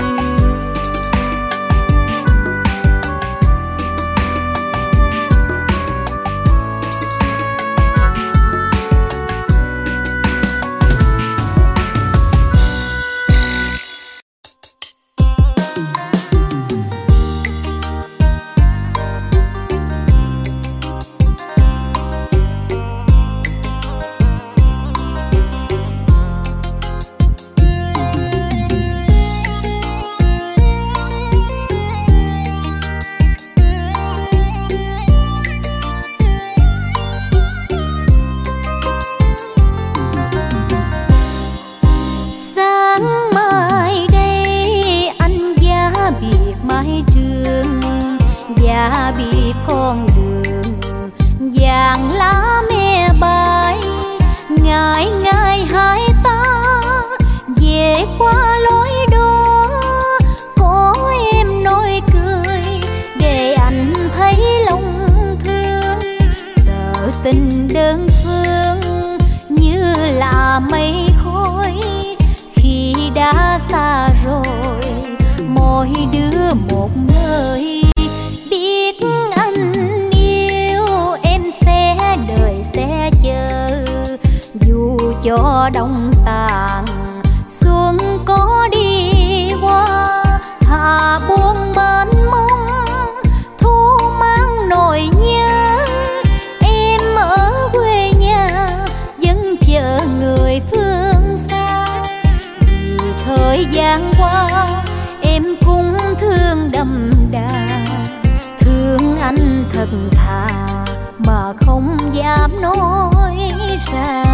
Con đường vàng lá me bay, ngày ngày hai ta về qua lối đó. Có em nói cười để anh thấy lòng thương, sợ tình đơn phương như là mây khói khi đã xa rồi mỗi đứa một nơi. Biết anh yêu em sẽ đợi sẽ chờ, dù cho đông tàn xuân có đi qua. Thà buông bên mong thu mang nỗi nhớ, em ở quê nhà vẫn chờ người phương xa. Vì thời gian qua em cũng thương đậm đà, thương anh thật thà mà không dám nói ra.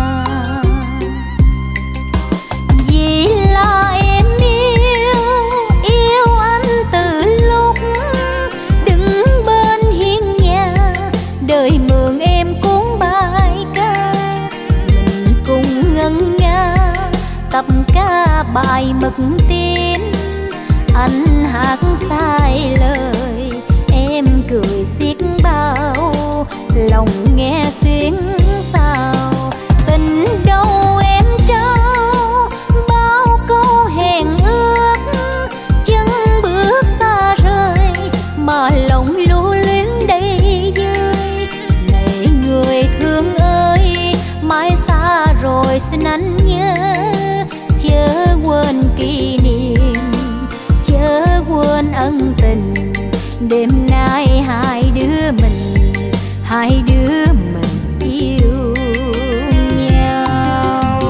Vì là em yêu anh từ lúc đứng bên hiên nhà, đời mượn em cuốn bài ca. Mình cùng ngân nga tập ca bài mực tim, anh hát sai lời em cười xiết bao, lòng nghe xuyến sao. Tình đâu em trao bao câu hẹn ước, chân bước xa rời mà lòng lưu luyến đầy vơi. Này người thương ơi, mãi xa rồi xin anh nhớ, chớ quên kỷ niệm quên ân tình. Đêm nay hai đứa mình yêu nhau.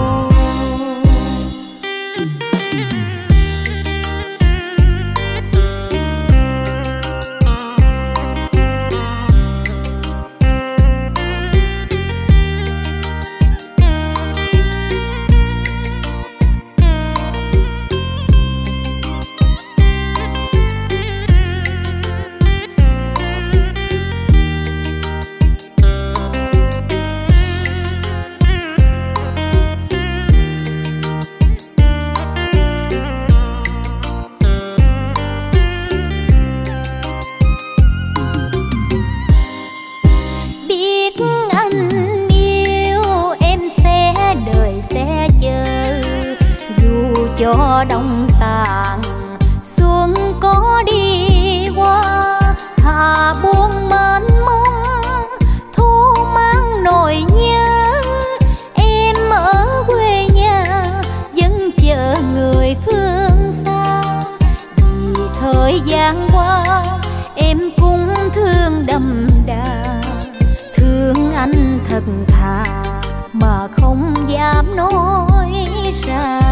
Cho đông tàn xuân có đi qua, hạ buông mênh mông thu mang nỗi nhớ. Em ở quê nhà vẫn chờ người phương xa, vì thời gian qua em cũng thương đậm đà. Thương anh thật thà mà không dám nói ra.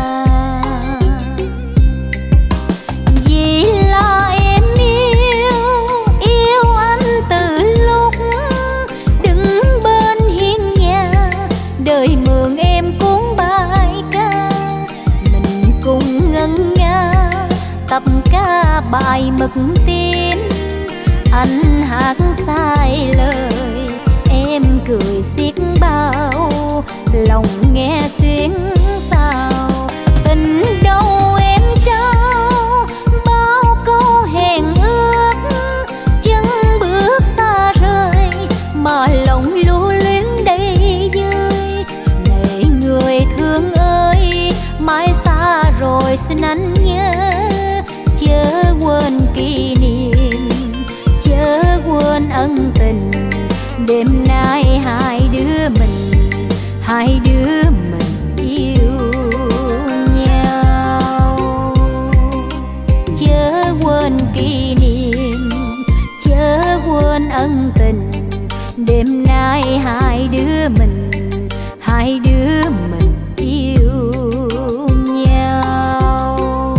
Vì là em yêu anh từ lúc đứng bên hiên nhà, đời mượn em cuốn bài ca. Mình cùng ngân nga tập ca bài mực tim. Anh hát sai lời em cười xiết bao, lòng nghe xuyến sao. Tình đâu em trao bao câu hẹn ước, chân bước xa rời mà lòng lưu luyến đầy vơi. Này người thương ơi, mãi xa rồi xin anh nhớ, chớ quên kỷ niệm, chớ quên ân tình. Đêm nay hai đứa mình yêu nhau. Chớ quên kỷ niệm, chớ quên ân tình. Đêm nay hai đứa mình yêu nhau.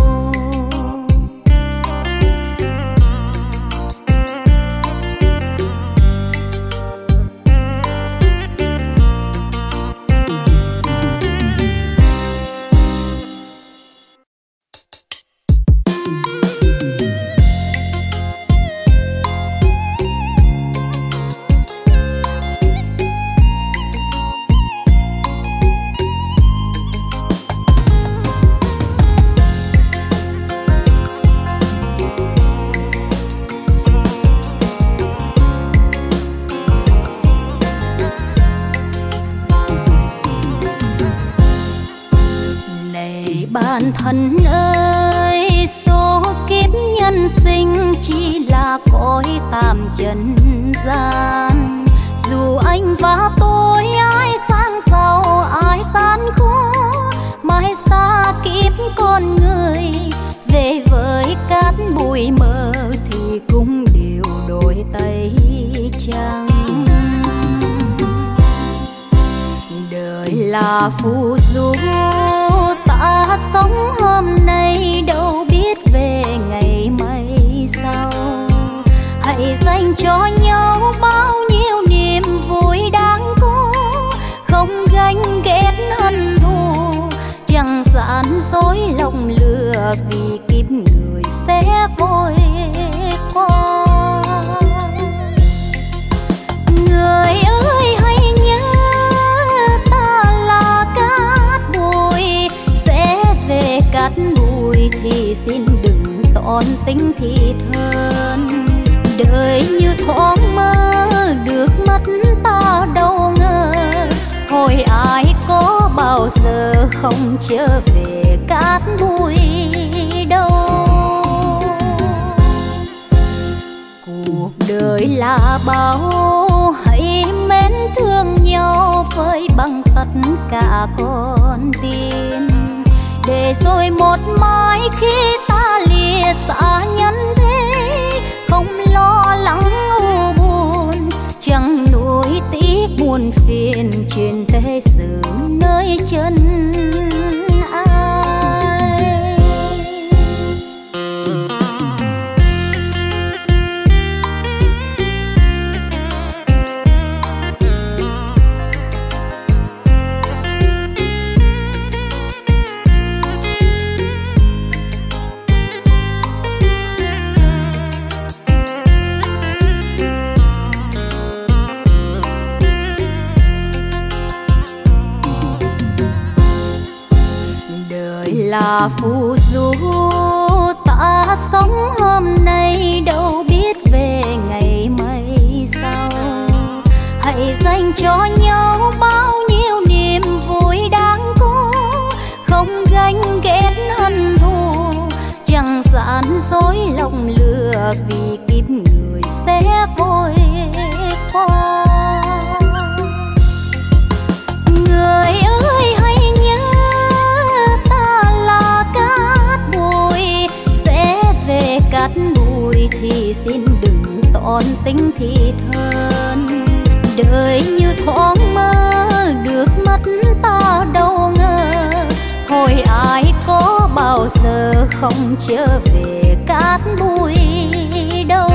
Bạn thân ơi, số kiếp nhân sinh chỉ là cõi tạm trần gian. Dù anh và tôi ai sang giàu ai gian khó, mãi xa kiếp con người. Về với cát bụi mờ thì cũng đều đổi tay trắng. Đời là phù du, ta sống hôm nay đâu biết về ngày mai sau. Hãy dành cho nhau bao nhiêu niềm vui đáng có, không ganh ghét hận thù, chẳng gian dối lòng lừa, vì kiếp người sẽ vội qua. Người ơi hãy nhớ ta là cát bụi, sẽ về cát bụi thì xin đừng toan tính thiệt hơn. Đời như thoáng mơ được mất ta đâu ngờ, hồi ai có bao giờ không trở về cát bụi đâu. Cuộc đời là bao, hãy mến thương nhau với bằng tất cả con tim, để rồi một mai khi ta lìa xa nhân chuyện thế sự nơi chân ai. Là phù du ta sống hôm nay, đâu biết về ngày mai sau. Hãy dành cho nhau bao nhiêu niềm vui đáng có, không ganh ghét hận thù, chẳng gian dối lòng lừa, vì kiếp người sẽ vội qua. Người ơi hãy nhớ ta là cát bụi, sẽ về cát bụi thì xin đừng tổn tính thì thân. Đời như thoáng mơ được mất ta đâu ngờ, hồi ai có bao giờ không trở về cát bụi đâu.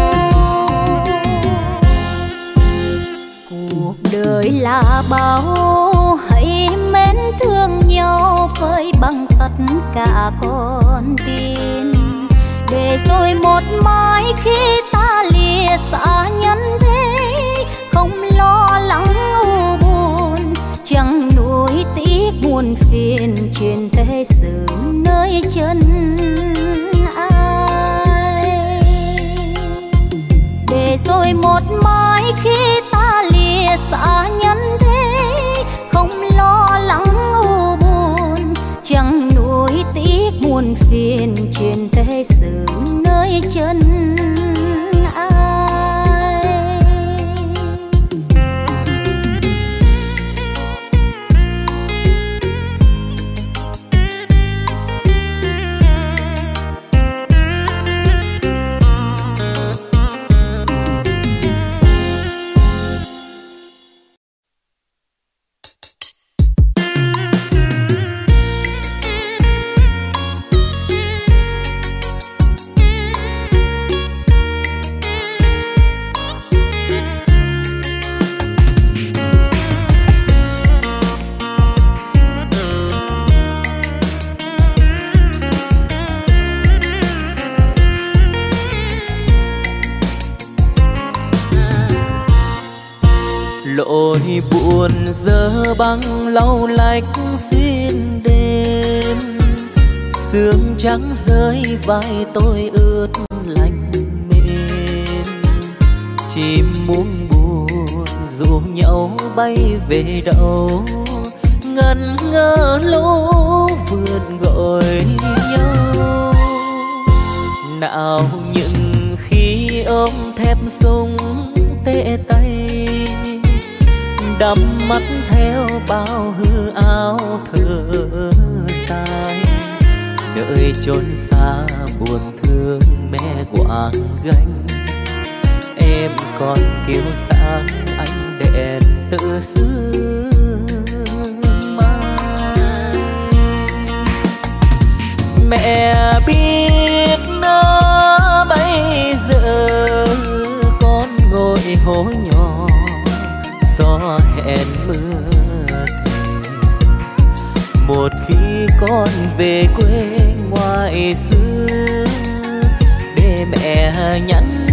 Cuộc đời là bao, hãy mến thương nhau với bằng tất cả con tim, để rồi một mai khi ta lìa xa nhân thế, không lo lắng u buồn, chẳng nuối tiếc muôn phiền, chuyện thế sự nơi chân ai. Để rồi một mai khi ta lìa xa nhân thế, không lo lắng u buồn, chẳng nuối tiếc muôn phiền, chuyện thế sự nơi chân ai. Lỗi buồn dơ băng lau lách xuyên đêm, sương trắng rơi vai tôi ướt lạnh mềm. Chim muông buồn rủ nhau bay về đâu, ngẩn ngơ lũ vườn gọi nhau. Nào những khi ôm thép súng tê tay, đắm mắt theo bao hư áo thở dài, đợi chốn xa buồn thương mẹ quàng gánh. Em còn kiêu sa anh đèn tự sương mai. Mẹ biết nó bây giờ con ngồi hố nhỏ, gió hẹn mưa thề. Một khi con về quê ngoại xứ, để mẹ nhắn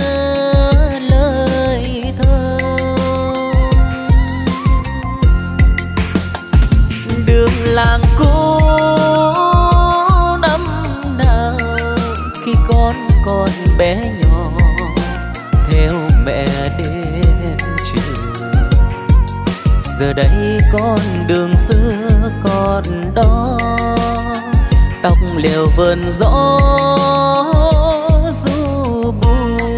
lời thơ. Đường làng cũ năm nào khi con còn bé nhỏ, theo mẹ đến trường. Giờ đây con đường xưa còn đó, tóc liều vườn gió du buồn.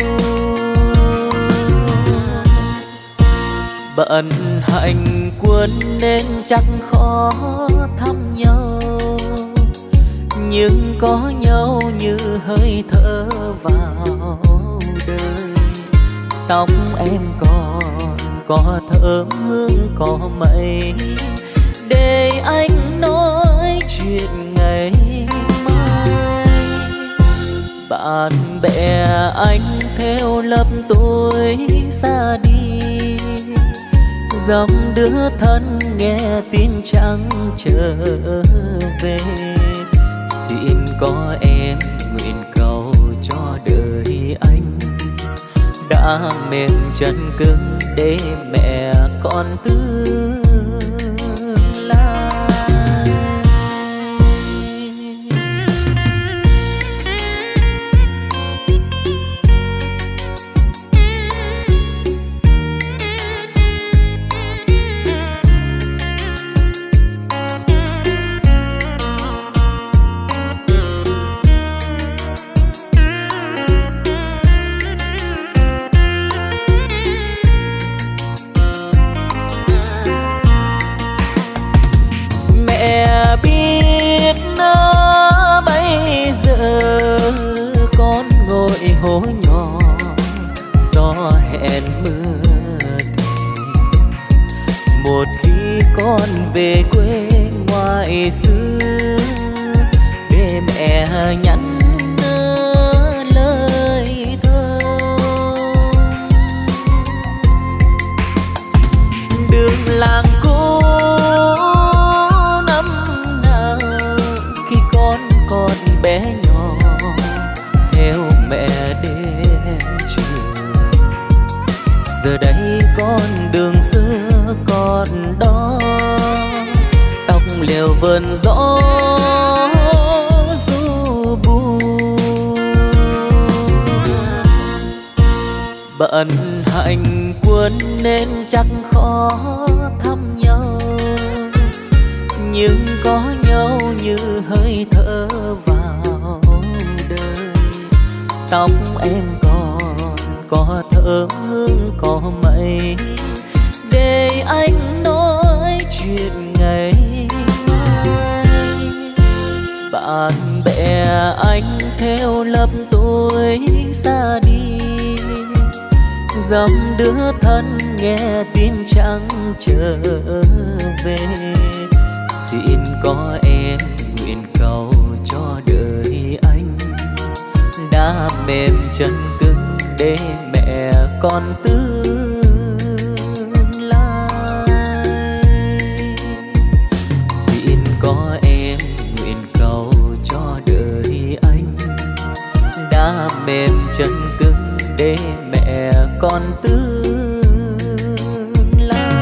Bận hành quân nên chắc khó thăm nhau, nhưng có nhau như hơi thở vào đời. Tóc em còn có thơm hương có mây, để anh nói chuyện ngày mai. Bạn bè anh theo lớp tôi xa đi, dòng đứa thân nghe tin chẳng trở về. Xin có em nguyện cầu cho đời anh đã mềm chân cứng để mẹ con tương lai. Hố nhỏ gió hẹn mưa thề, một khi con về quê ngoại xứ để mẹ nhắn lời thơ. Đường làng cũ năm nào khi con còn bé nhỏ theo mẹ đến trường, giờ đây con đường xưa còn đó, tóc liều vườn gió du buồn. Bận hành quân nên chắc khó thăm nhau, nhưng có nhau như hơi thở vào đời. Tóc em còn có thơm hương có mây, để anh nói chuyện ngày mai. Bạn bè anh theo lớp tôi xa đi, dòng đứa thân nghe tin chẳng trở về. Xin có em nguyện cầu cho đời anh đã mềm chân cứng để mẹ con tương lai. Xin có em nguyện cầu cho đời anh đã mềm chân cứng để mẹ con tương lai.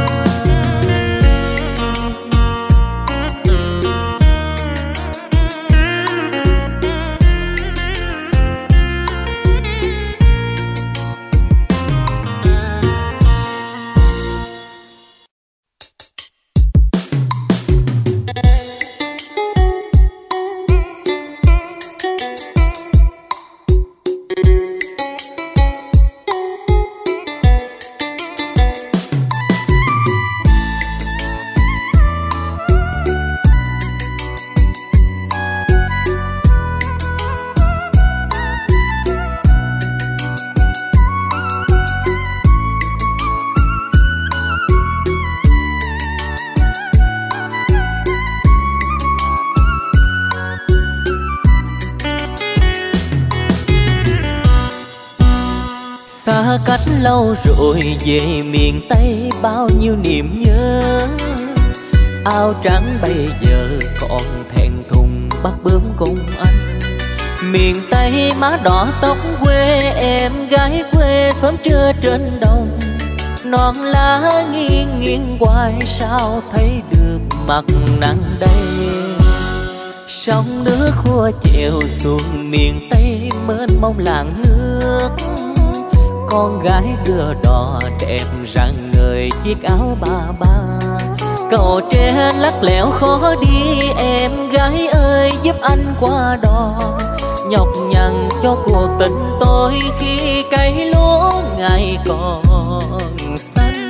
Xa cách lâu rồi về miền Tây bao nhiêu niềm nhớ. Áo trắng bây giờ còn thẹn thùng bắt bướm cùng anh. Miền Tây má đỏ tóc quê em gái quê sớm trưa trên đồng. Non lá nghiêng nghiêng hoài sao thấy được mặt nắng đây. Sông nước khua chèo xuống miền Tây mênh mông làng nước. Con gái đưa đò đẹp rạng ngời chiếc áo ba ba. Cầu tre lắc lẻo khó đi em gái ơi giúp anh qua đò. Nhọc nhằn cho cuộc tình tôi khi cây lúa ngày còn xanh.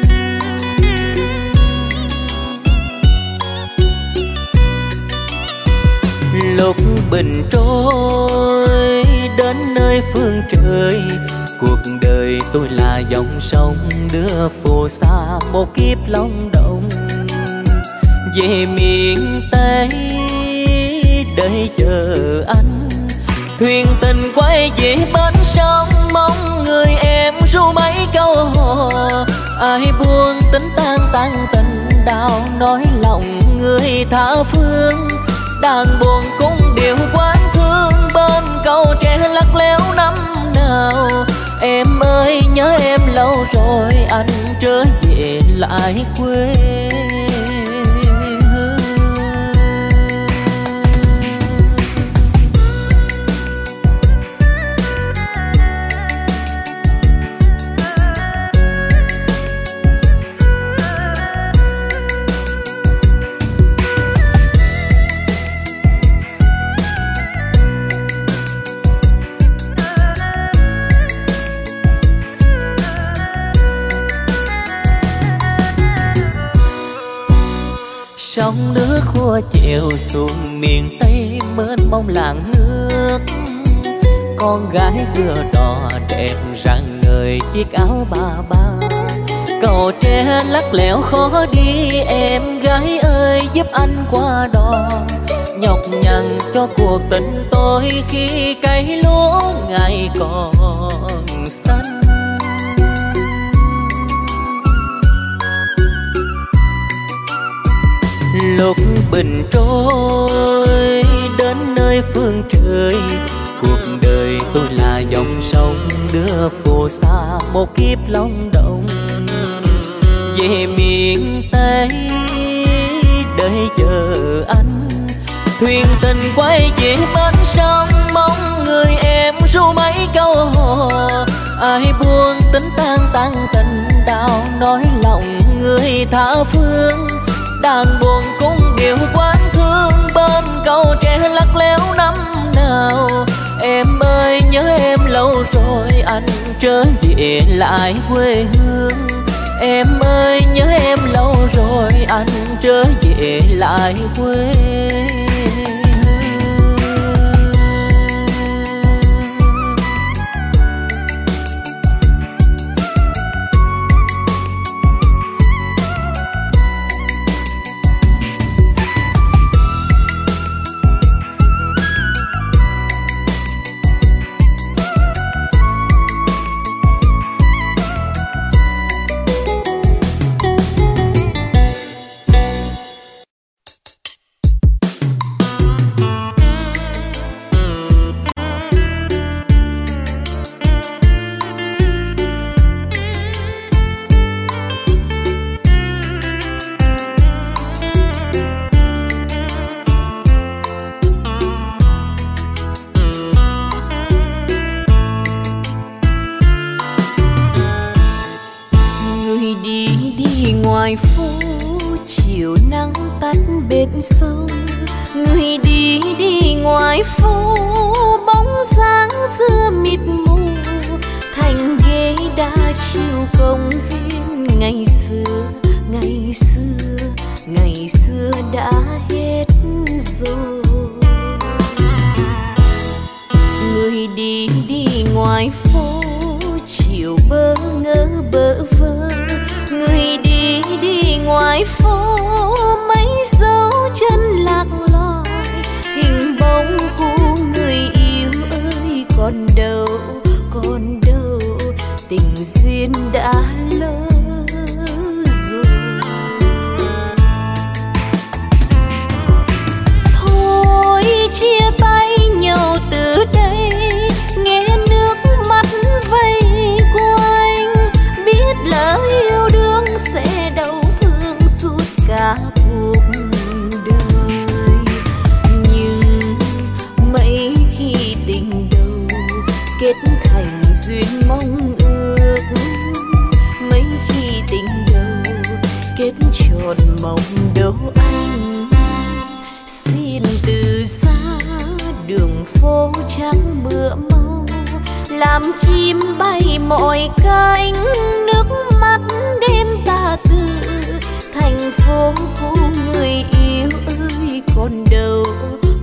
Lúc bình trôi đến nơi phương trời, Cuộc đời tôi là dòng sông đưa phù sa một kiếp long động về miền Tây để chờ anh. Thuyền tình quay về bến sông mong người em ru mấy câu hò. Ai buông tính tan tan tình đau nói lòng người tha phương. Đàn buồn cũng điệu quán thương bên cầu tre lắc léo năm nào. Em ơi nhớ em lâu rồi anh trở về lại quê. Sông nước khua chèo xuống miền Tây mênh mông làng nước. Con gái đưa đò đẹp rạng ngời chiếc áo ba ba. Cầu tre lắc lẻo khó đi em gái ơi giúp anh qua đò. Nhọc nhằn cho cuộc tình tôi khi cây lúa ngày còn xanh. Lúc bình trôi đến nơi phương trời. Cuộc đời tôi là dòng sông đưa phù sa một kiếp long động về miền Tây để chờ anh. Thuyền tình quay về bến sông mong người em ru mấy câu hò. Ai buông tính tan tan tình đau nói lòng người tha phương. Đàn buồn cũng điệu quán thương bên cầu tre lắc léo năm nào. Em ơi nhớ em lâu rồi anh trở về lại quê hương. Em ơi nhớ em lâu rồi anh trở về lại quê.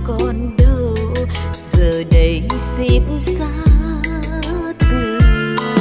Giờ đây xếp xa từ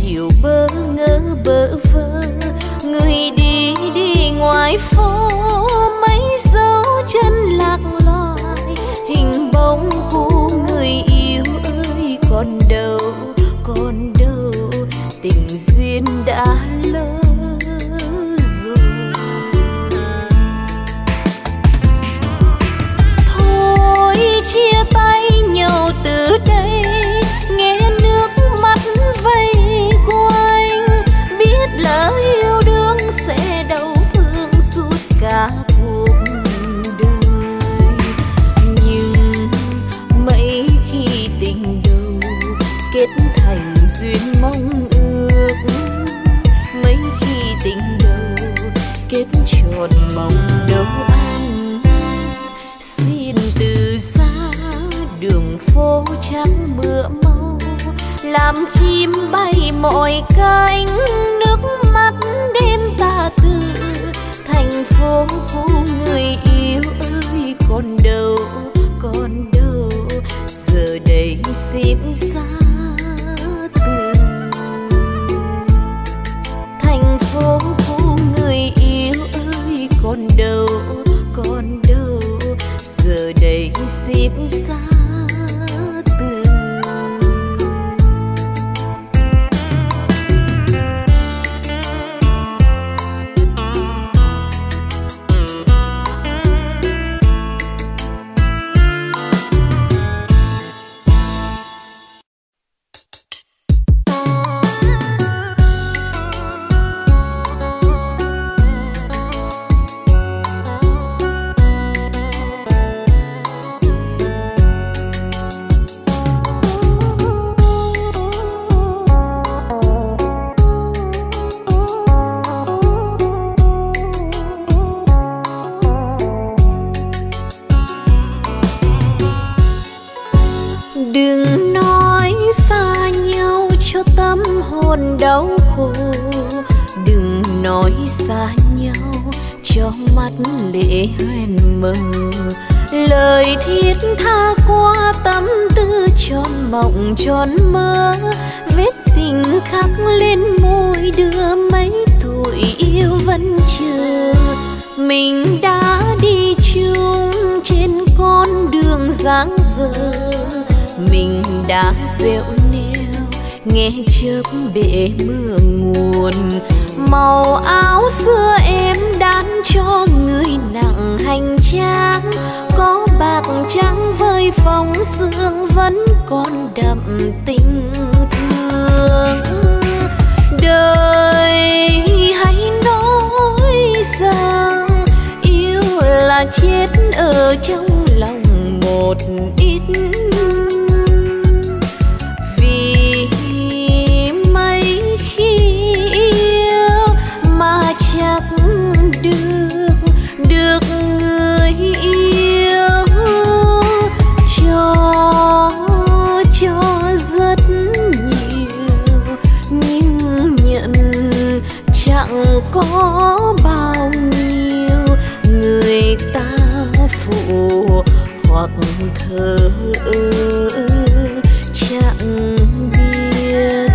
chiều bơ ngơ bơ vơ. Người đi đi ngoài phố mấy dấu chân lạc loài, hình bóng của người yêu ơi còn đâu, còn đâu, tình duyên đã lỡ rồi. Thôi chia tay nhau từ đây, nghe nước mắt vây quanh, biết lỡ yêu đương sẽ đau thương suốt cả cuộc đời. Nhưng mấy khi tình đầu kết thành duyên mong ước, mấy khi tình đầu kết trọn mong đâu anh. Xin từ xa đường phố trắng mưa mau, làm chim bay mọi cánh, nước mắt đêm ta từ thành phố của người yêu ơi còn đâu, còn đâu, giờ đây xin xa từ thành phố của người yêu ơi còn đâu, còn đâu, giờ đây xin xa từ. Đừng nói xa nhau cho tâm hồn đau khổ, đừng nói xa nhau cho mắt lệ hoen mờ. Lời thiết tha qua tâm tư tròn mộng tròn mơ, vết tình khắc lên môi đưa mấy tuổi yêu vẫn chờ. Mình đã đi chung trên con đường dang dở, mình đã dẻo neo nghe chớp bể mưa nguồn. Màu áo xưa em đan cho người nặng hành trang, có bạc trắng với phong sương vẫn còn đậm tình thương. Đời hãy nói rằng yêu là chết ở trong lòng một ít, vì mấy khi yêu mà chắc được người yêu cho rất nhiều, nhưng nhận chẳng có bao nhiêu. Người ta phụ hoặc thờ ơ chẳng biết,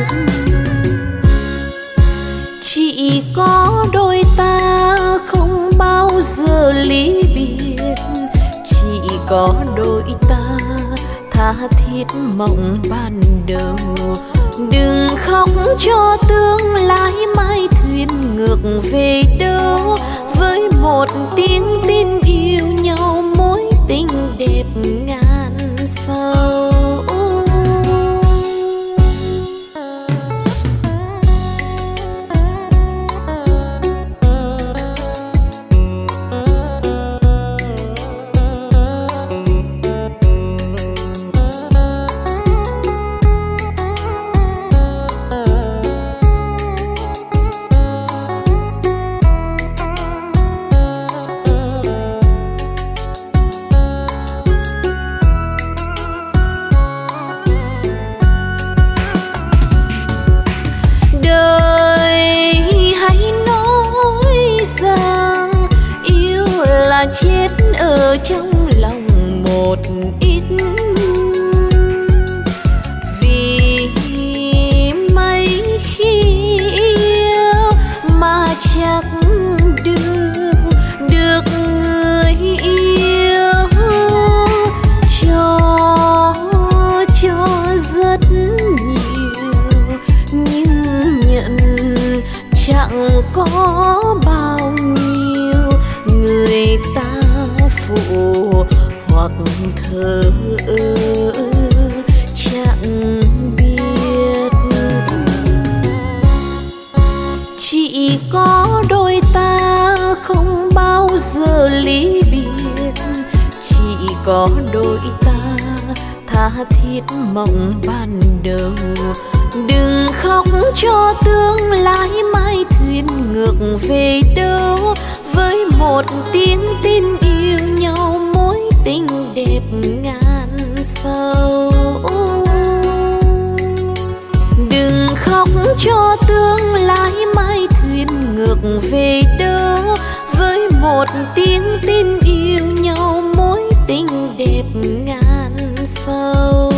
chỉ có đôi ta không bao giờ ly biệt, chỉ có đôi ta tha thiết mộng ban đầu. Đừng khóc cho tương lai mai thuyền ngược về đâu, với một tiếng tin yêu nhau mối tình đẹp ngàn sâu. Chết ở trong lòng một ít, vì mấy có bao nhiêu người ta phụ hoặc thờ chẳng biết. Chỉ có đôi ta không bao giờ ly biệt, chỉ có đôi ta tha thiết mộng ban đầu. Đừng khóc cho tương lai mai thuyền ngược về đâu, với một tiếng tin yêu nhau mối tình đẹp ngàn sâu. Đừng khóc cho tương lai mai thuyền ngược về đâu, với một tiếng tin yêu nhau mối tình đẹp ngàn sâu.